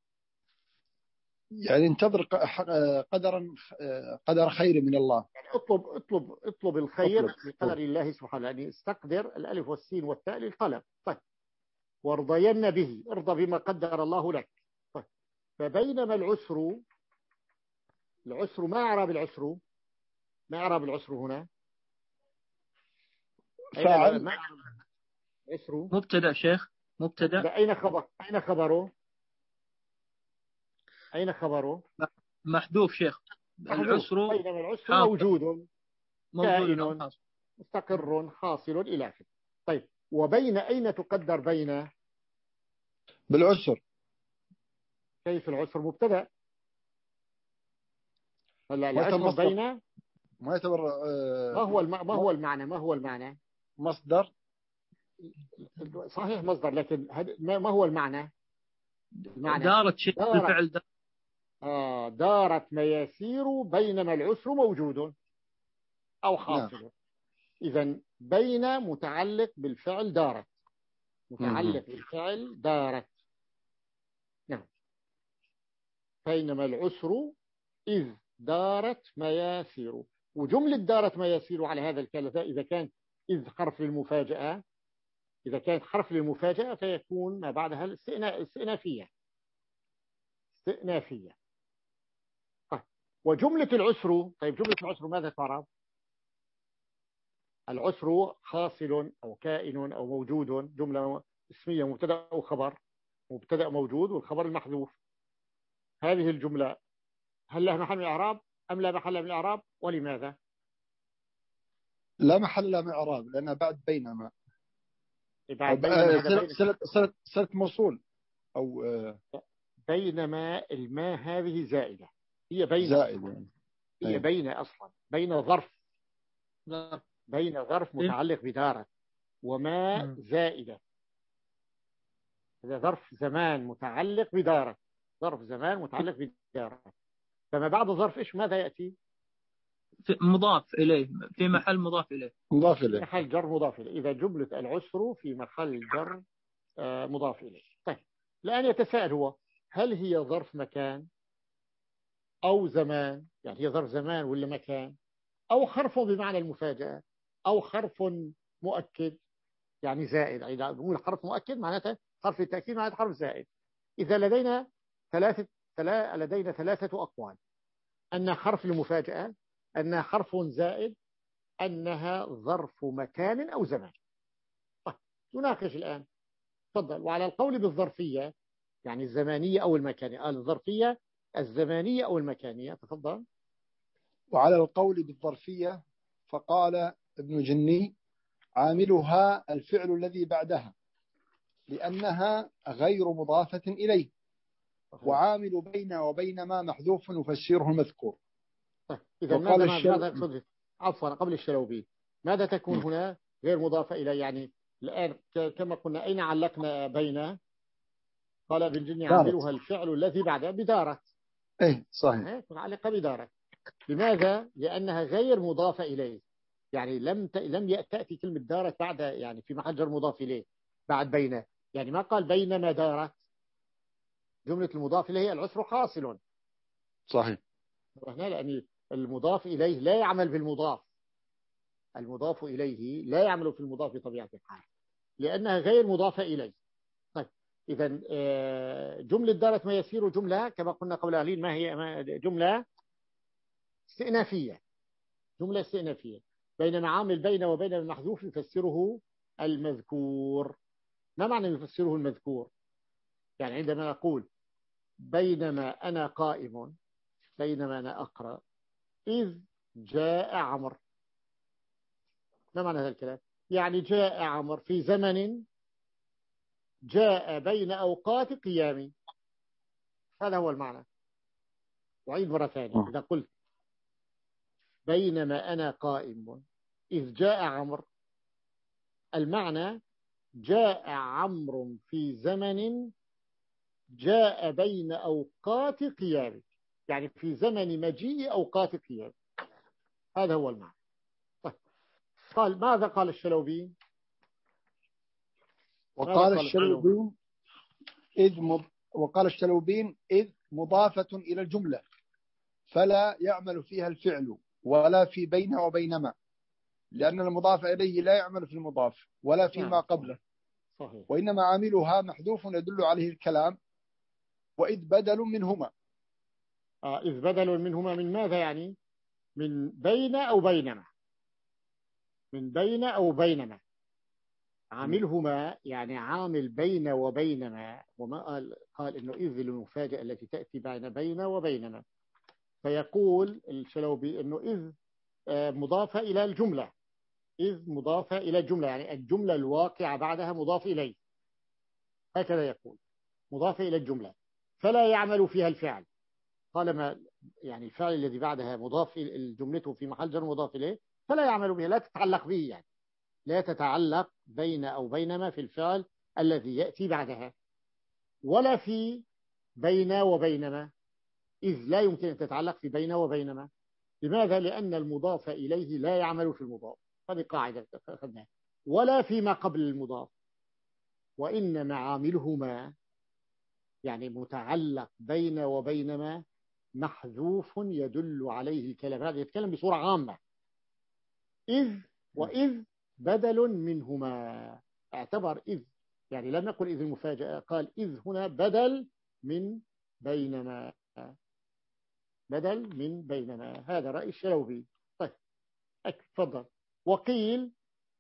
يعني انتظر قدرا قدر خير من الله. يعني اطلب اطلب اطلب الخير بقدر الله سبحانه. يعني استقدر، الألف والسين والتاء للطلب. طيب وارضين به، ارضى بما قدر الله لك. طيب فبينما العسر، العسر ما إعراب العسر؟ ما إعراب العسر هنا؟ فاعل. ما عسر مبتدأ شيخ، مبتدأ. أين خبر؟ أين خبره؟ أين خبره؟ محذوف شيخ. العسر بينما العسر موجود، موجود، كائن، مستقر، حاصل، إلى آخره. طيب وبين أين تقدر بين؟ بالعسر. كيف العسر مبتدأ؟ هلا العسر بين ما يعتبر. آه ما هو الم... ما هو المعنى؟ ما هو المعنى؟ مصدر. صحيح مصدر، لكن ما هو المعنى؟ المعنى دارت شيء دارت. بالفعل دارت. آه دارت مياسير بينما العسر موجود أو حاصل. نعم. إذن بين متعلق بالفعل دارت، متعلق بالفعل دارت. نعم. بينما العسر إذ دارت مياسير. وجملة دارت مياسير على هذا الكلام إذا كان إذ حرف للمفاجأة، إذا كانت حرف للمفاجأة فيكون ما بعدها الاستئنافية. استئنافية. طيب وجملة العسر، طيب جملة العسر ماذا تعرف؟ العسر حاصل أو كائن أو موجود، جملة اسمية مبتدأ أو خبر، مبتدأ موجود والخبر المحذوف. هذه الجملة هل لها محل من الإعراب أم لا محل من الإعراب؟ ولماذا؟ لا محل لها من الإعراب لأنها بعد بينما. بعد بينما صلة صلة موصول أو بينما الماء هذه زائدة، هي بين زائدة. هي أيه. بين أصلا بين ظرف بين ظرف متعلق بدارة، وما م. زائدة، هذا ظرف زمان متعلق بدارة، ظرف زمان متعلق بدارة. فما بعد ظرف إيش ماذا يأتي؟ مضاف إليه، في محل مضاف إليه، مضاف إليه، في محل جر مضاف إليه. إذا جملة العسر في محل جر مضاف إليه. طيب الآن يتساءل هو هل هي ظرف مكان أو زمان؟ يعني هي ظرف زمان ولا مكان؟ أو حرف بمعنى المفاجأة أو حرف مؤكد؟ يعني زائد. إذا نقول حرف مؤكد معناته حرف التأكيد معناته حرف زائد. إذا لدينا ثلاثة ثلا لدينا ثلاثة أقوال: أن حرف المفاجأة، أنها حرف زائد، أنها ظرف مكان أو زمان. طيب نناقش الآن. تفضل. وعلى القول بالظرفية يعني الزمانية أو المكانية، قال الظرفية الزمانية أو المكانية. تفضل. وعلى القول بالظرفية فقال ابن جني: عاملها الفعل الذي بعدها لأنها غير مضافة إليه، وعامل بين وبين ما محذوف نفسره المذكور. طيب إذا ماذا ماذا يقصد؟ عفوا قبل الشلوبي، ماذا تكون هنا غير مضافة إليه؟ يعني الآن كما قلنا أين علقنا بين؟ قال ابن جني عاملها الفعل الذي بعدها بدارت. ايه صحيح، متعلقة بدارت. لماذا؟ لأنها غير مضافة إليه، يعني لم ت... لم تأتي كلمة دارت بعد، يعني في محل جر مضاف إليه بعد بين. يعني ما قال بينما دارت. جملة المضاف إليه العسر حاصل. صحيح. هنا لأن المضاف إليه لا يعمل بالمضاف، المضاف إليه لا يعمل في المضاف بطبيعة الحال لأنها غير مضافة إليه. طيب إذا جملة دارت ما يسير جملة كما قلنا قبل قليل، ما هي جملة استئنافية، جملة استئنافية. بينما عامل بين وبين المحذوف يفسره المذكور. ما معنى يفسره المذكور؟ يعني عندما نقول بينما أنا قائم، بينما أنا أقرأ، إذ جاء عمر، ما معنى هذا الكلام؟ يعني جاء عمر في زمن جاء بين أوقات قيامي. هذا هو المعنى. وعيد مرة ثانية. إذا قلت بينما أنا قائم إذ جاء عمر، المعنى جاء عمرو في زمن جاء بين أوقات قيامه، يعني في زمن مجيء أوقات قيامه. هذا هو المعنى. طيب. قال ماذا قال الشلوبي؟ وقال الشلوبين إذ مض... وقال الشلوبين إذ مضافة إلى الجملة فلا يعمل فيها الفعل ولا في بين وبينما، لأن المضاف إليه لا يعمل في المضاف ولا فيما نعم. قبله. صحيح. وإنما عاملها محذوف يدل عليه الكلام. وإذ بدل منهما. آه إذ بدل منهما من ماذا يعني؟ من بين أو بينما، من بين أو بينما. عاملهما يعني عامل بين وبينما. وما قال قال إنه إذ المفاجأة التي تأتي بين بين وبينما. فيقول الشلوبي إنه إذ مضافة إلى الجملة، إذ مضافة إلى الجملة، يعني الجملة الواقعة بعدها مضاف إليه. هكذا يقول مضافة إلى الجملة فلا يعمل فيها الفعل. قال ما يعني الفعل الذي بعدها مضاف الجملته في محل جر مضاف إليه فلا يعمل بها، لا تتعلق به، يعني لا تتعلق بين أو بينما في الفعل الذي يأتي بعدها، ولا في بين وبينما، إذ لا يمكن أن تتعلق في بين وبينما. لماذا؟ لأن المضاف إليه لا يعمل في المضاف. هذه قاعدة أخذناها. ولا فيما قبل المضاف. وإنما عاملهما يعني متعلق بين وبينما محذوف يدل عليه الكلام. هذا يتكلم بصورة عامة. إذ وإذ بدل منهما. اعتبر إذ يعني لم يقل إذ المفاجأة، قال إذ هنا بدل من بينما، بدل من بينما. هذا رأي الشلوبي. طيب تفضل. وقيل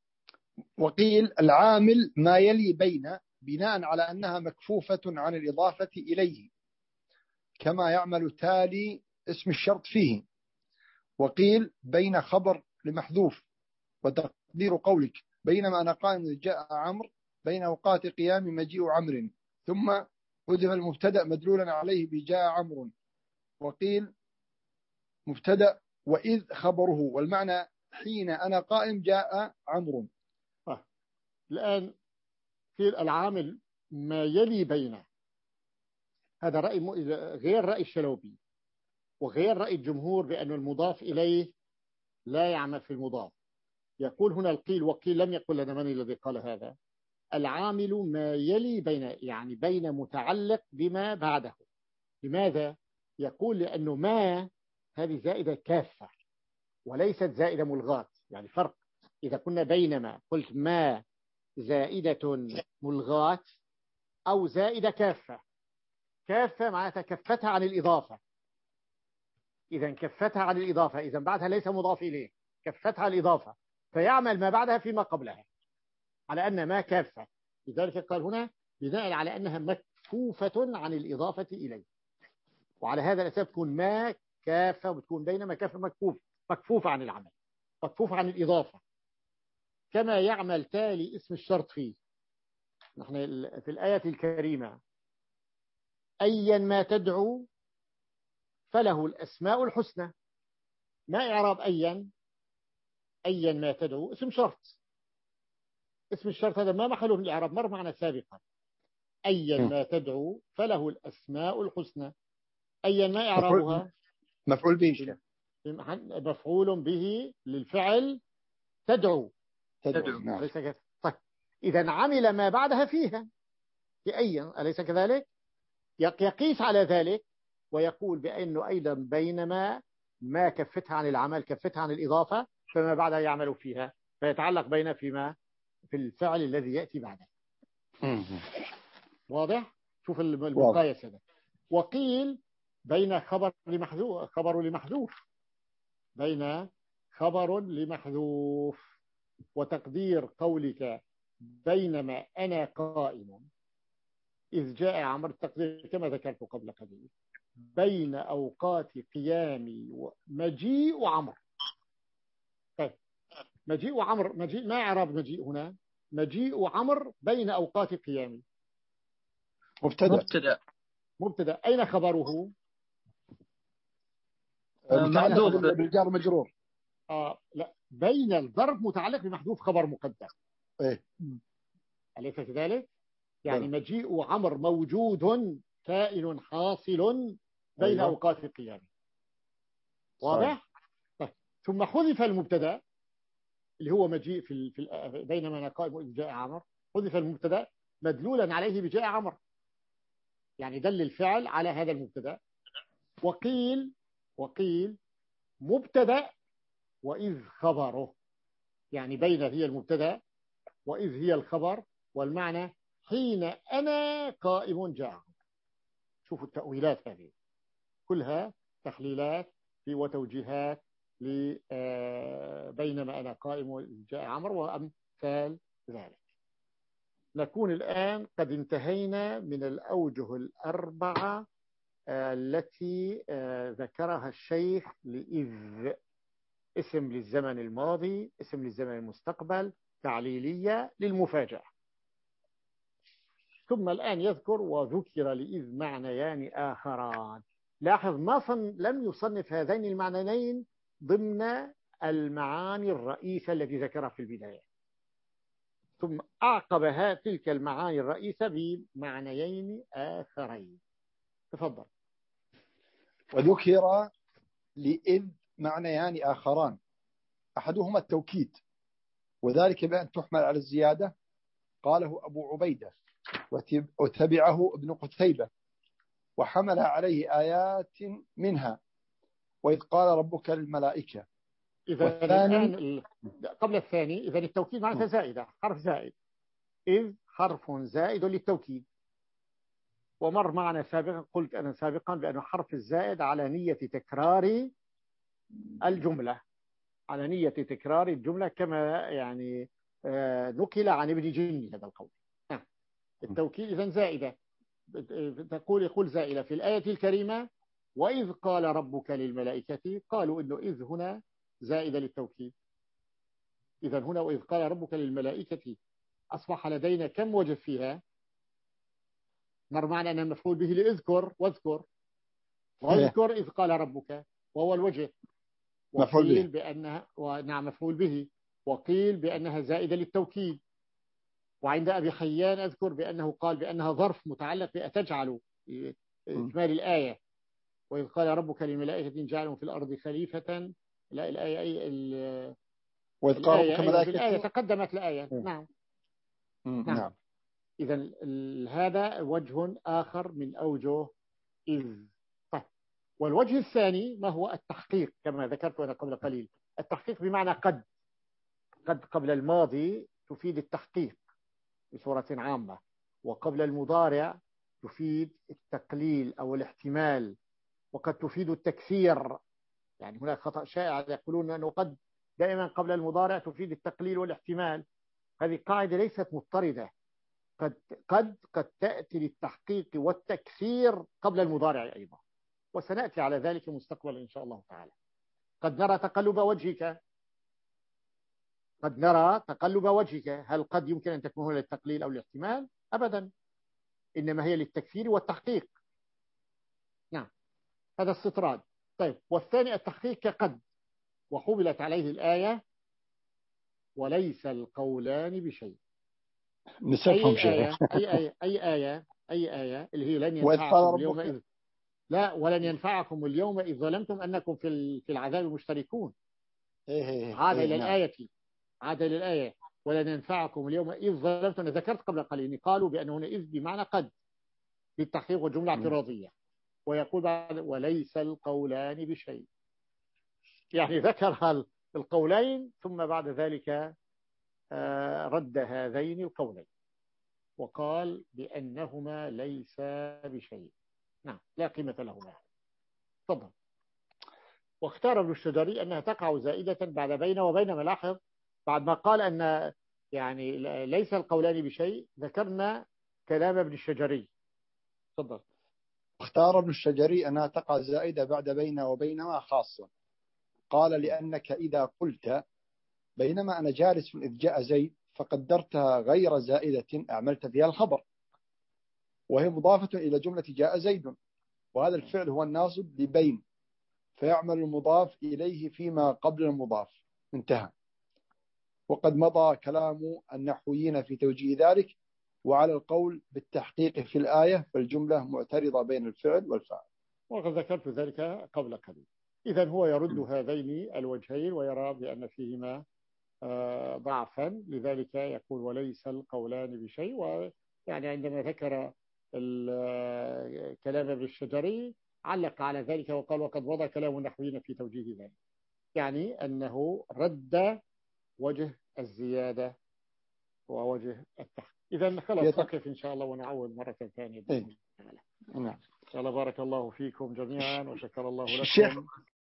وقيل العامل ما يلي بين بناء على أنها مكفوفة عن الإضافة إليه كما يعمل تالي اسم الشرط فيه. وقيل بين خبر لمحذوف، وتقدير قولك بينما أنا قائم جاء عمرو بين أوقات قيام مجيء عمرو، ثم حذف المبتدأ مدلولا عليه بجاء عمرو. وقيل مبتدأ وإذ خبره، والمعنى حين أنا قائم جاء عمرو. آه. الآن في العامل ما يلي بينه، هذا رأي م... غير رأي الشلوبي وغير رأي الجمهور بأن المضاف إليه لا يعمل في المضاف. يقول هنا القيل وقيل، لم يقل لنا من الذي قال هذا. العامل ما يلي بين، يعني بين متعلق بما بعده. لماذا؟ يقول لأنه ما هذه زائدة كافة وليست زائدة ملغاة. يعني فرق. إذا كنا بينما قلت ما زائدة ملغاة أو زائدة كافة. كافة معناتها كفتها عن الإضافة. إذا كفتها عن الإضافة، إذا بعدها ليس مضاف إليه، كفتها عن الإضافة، فيعمل ما بعدها فيما قبلها على أن ما كافة. لذلك قال هنا بناء على أنها مكفوفة عن الإضافة إليه، وعلى هذا الأساس تكون ما كافة، وتكون بينما كافة مكفوف، مكفوفة عن العمل، مكفوفة عن الإضافة، كما يعمل تالي اسم الشرط فيه. نحن في الآية الكريمة أيا ما تدعو فله الأسماء الحسنى. ما إعراب أيا؟ أيا ما تدعو اسم شرط. اسم الشرط هذا ما محله من الإعراب، مر معنا سابقا. أيا ما تدعو فله الأسماء الحسنى. أيا ما إعرابها؟ مفعول به، مفعول به للفعل تدعو. تدعو نعم. أليس كذلك؟ طيب إذا عمل ما بعدها فيها في أيا، أليس كذلك؟ يقيس على ذلك ويقول بأنه أيضا بينما ما كفتها عن العمل كفتها عن الإضافة، فما بعدها يعمل فيها، فيتعلق بين فيما في الفعل الذي يأتي بعده. واضح؟ شوف المقايسة ده. وقيل بين خبر لمحذوف خبر لمحذوف بين خبر لمحذوف وتقدير قولك بينما أنا قائم إذ جاء عمر، التقدير كما ذكرت قبل قليل بين أوقات قيامي ومجيء عمر. طيب مجيء عمر، مجيء ما إعراب مجيء هنا؟ مجيء عمر بين أوقات قيامي مبتدأ مبتدأ مبتدأ. أين خبره؟ متعلق بالجار مجرور. آه لا، بين الظرف متعلق بمحذوف خبر مقدم. إيه أليس كذلك؟ يعني بل. مجيء عمر موجود كائن حاصل بين أيوة. أوقات القيام. واضح؟ طيب. ثم حذف المبتدا اللي هو مجيء في, في بينما أنا قائم إذ جاء عمر، حذف المبتدا مدلولا عليه بجاء عمر، يعني دل الفعل على هذا المبتدا. وقيل وقيل مبتدا وإذ خبره، يعني بين هي المبتدا وإذ هي الخبر، والمعنى حين أنا قائم جاء. شوفوا التأويلات هذه كلها تحليلات في وتوجيهات بينما أنا قائم جاء عمر وأمثال ذلك. نكون الآن قد انتهينا من الأوجه الأربعة التي ذكرها الشيخ لإذ: اسم للزمن الماضي، اسم للزمن المستقبل، تعليلية للمفاجأة. ثم الآن يذكر وذكر لإذ معنيان آخران. لاحظ ما صن لم يصنف هذين المعنيين ضمن المعاني الرئيسة التي ذكرها في البداية، ثم أعقبها تلك المعاني الرئيسة بمعنيين آخرين. تفضل. وذكر لإذ معنيان آخران، أحدهما التوكيد، وذلك بأن تحمل على الزيادة، قاله أبو عبيدة وتبعه ابن قتيبة، وحمل عليه آيات منها وإذ قال ربك للملائكة. إذا الآن قبل الثاني، إذا التوكيد معناتها زائدة، حرف زائد. إذ حرف زائد للتوكيد، ومر معنا سابقا، قلت أنا سابقا بأنه حرف الزائد على نية تكرار الجملة، على نية تكرار الجملة كما يعني نقل عن ابن جني هذا القول. التوكيد إذن زائدة، تقول يقول زائدة في الآية الكريمة وإذ قال ربك للملائكة، قالوا إنه إذ هنا زائدة للتوكيد. إذن هنا وإذ قال ربك للملائكة أصبح لدينا كم وجه فيها؟ مر معنا أنها مفعول به لإذكر واذكر، واذكر إذ قال ربك وهو الوجه، وقيل بأنها ونعم مفعول به، وقيل بأنها زائدة للتوكيد. وعند أبي حيان أذكر بأنه قال بأنها ظرف متعلق بأتجعل إكمال الآية وإذ قال ربك للملائكة جعلوا في الأرض خليفة. لا الآية أي وإذ قال ربك ملائكة الآية تقدمت الآية. نعم نعم. إذا هذا وجه آخر من أوجه إذ. طيب. والوجه الثاني ما هو؟ التحقيق، كما ذكرت أنا قبل قليل. التحقيق بمعنى قد، قد قبل الماضي تفيد التحقيق، بصورة عامة. وقبل المضارع تفيد التقليل أو الاحتمال، وقد تفيد التكثير. يعني هناك خطأ شائع يقولون أنه قد دائما قبل المضارع تفيد التقليل والاحتمال. هذه قاعدة ليست مضطردة، قد قد قد تأتي للتحقيق والتكثير قبل المضارع أيضا، وسنأتي على ذلك مستقبلا إن شاء الله تعالى. قد نرى تقلب وجهك، قد نرى تقلب وجهك، هل قد يمكن أن تكون للتقليل أو الاحتمال؟ أبدا، إنما هي للتكثير والتحقيق. نعم، هذا استطراد. طيب، والثاني التحقيق كقد، وحملت عليه الآية وليس القولان بشيء. نسفهم أي شيء. آية أي آية أي آية أي آية اللي هي لن وإذ قال ينفعكم اليوم ربك إذ لا ولن ينفعكم اليوم إذ ظلمتم أنكم في في العذاب مشتركون. إيه إيه عاد إيه إلى نعم. الآية عاد إلى الآية ولن ينفعكم اليوم إذ ظلمتم. أنا ذكرت قبل قليل قالوا بأن هنا إذ بمعنى قد للتحقيق وجملة اعتراضية، ويقول بعد وليس القولان بشيء، يعني ذكر القولين ثم بعد ذلك رد هذين القولين وقال بأنهما ليس بشيء. نعم، لا قيمة لهما. تفضل. واختار ابن الشجري أنها تقع زائدة بعد بين وبين ملاحظ. بعد ما قال أن يعني ليس القولان بشيء ذكرنا كلام ابن الشجري. تفضل. اختار ابن الشجري أنها تقع زائدة بعد بين وبينما خاصة. قال لأنك إذا قلت بينما أنا جالس إذ جاء زيد فقدرتها غير زائدة أعملت فيها الخبر، وهي مضافة إلى جملة جاء زيد، وهذا الفعل هو الناصب لبين، فيعمل المضاف إليه فيما قبل المضاف. انتهى. وقد مضى كلام النحويين في توجيه ذلك، وعلى القول بالتحقيق في الآية فالجملة معترضة بين الفعل والفاعل. وقد ذكرت ذلك قبل قليل. إذن هو يرد هذين الوجهين ويرى بأن فيهما ضعفا، لذلك يقول وليس القولان بشيء. ويعني عندما ذكر كلام ابن الشجري علق على ذلك وقال وقد مضى كلام النحويين في توجيه ذلك، يعني أنه رد وجه الزيادة ووجه التحقيق. إذن خلاص نقف إن شاء الله ونعود مرة ثانية بإذن الله. نعم. بارك الله فيكم جميعا وشكر الله لكم. الشيخ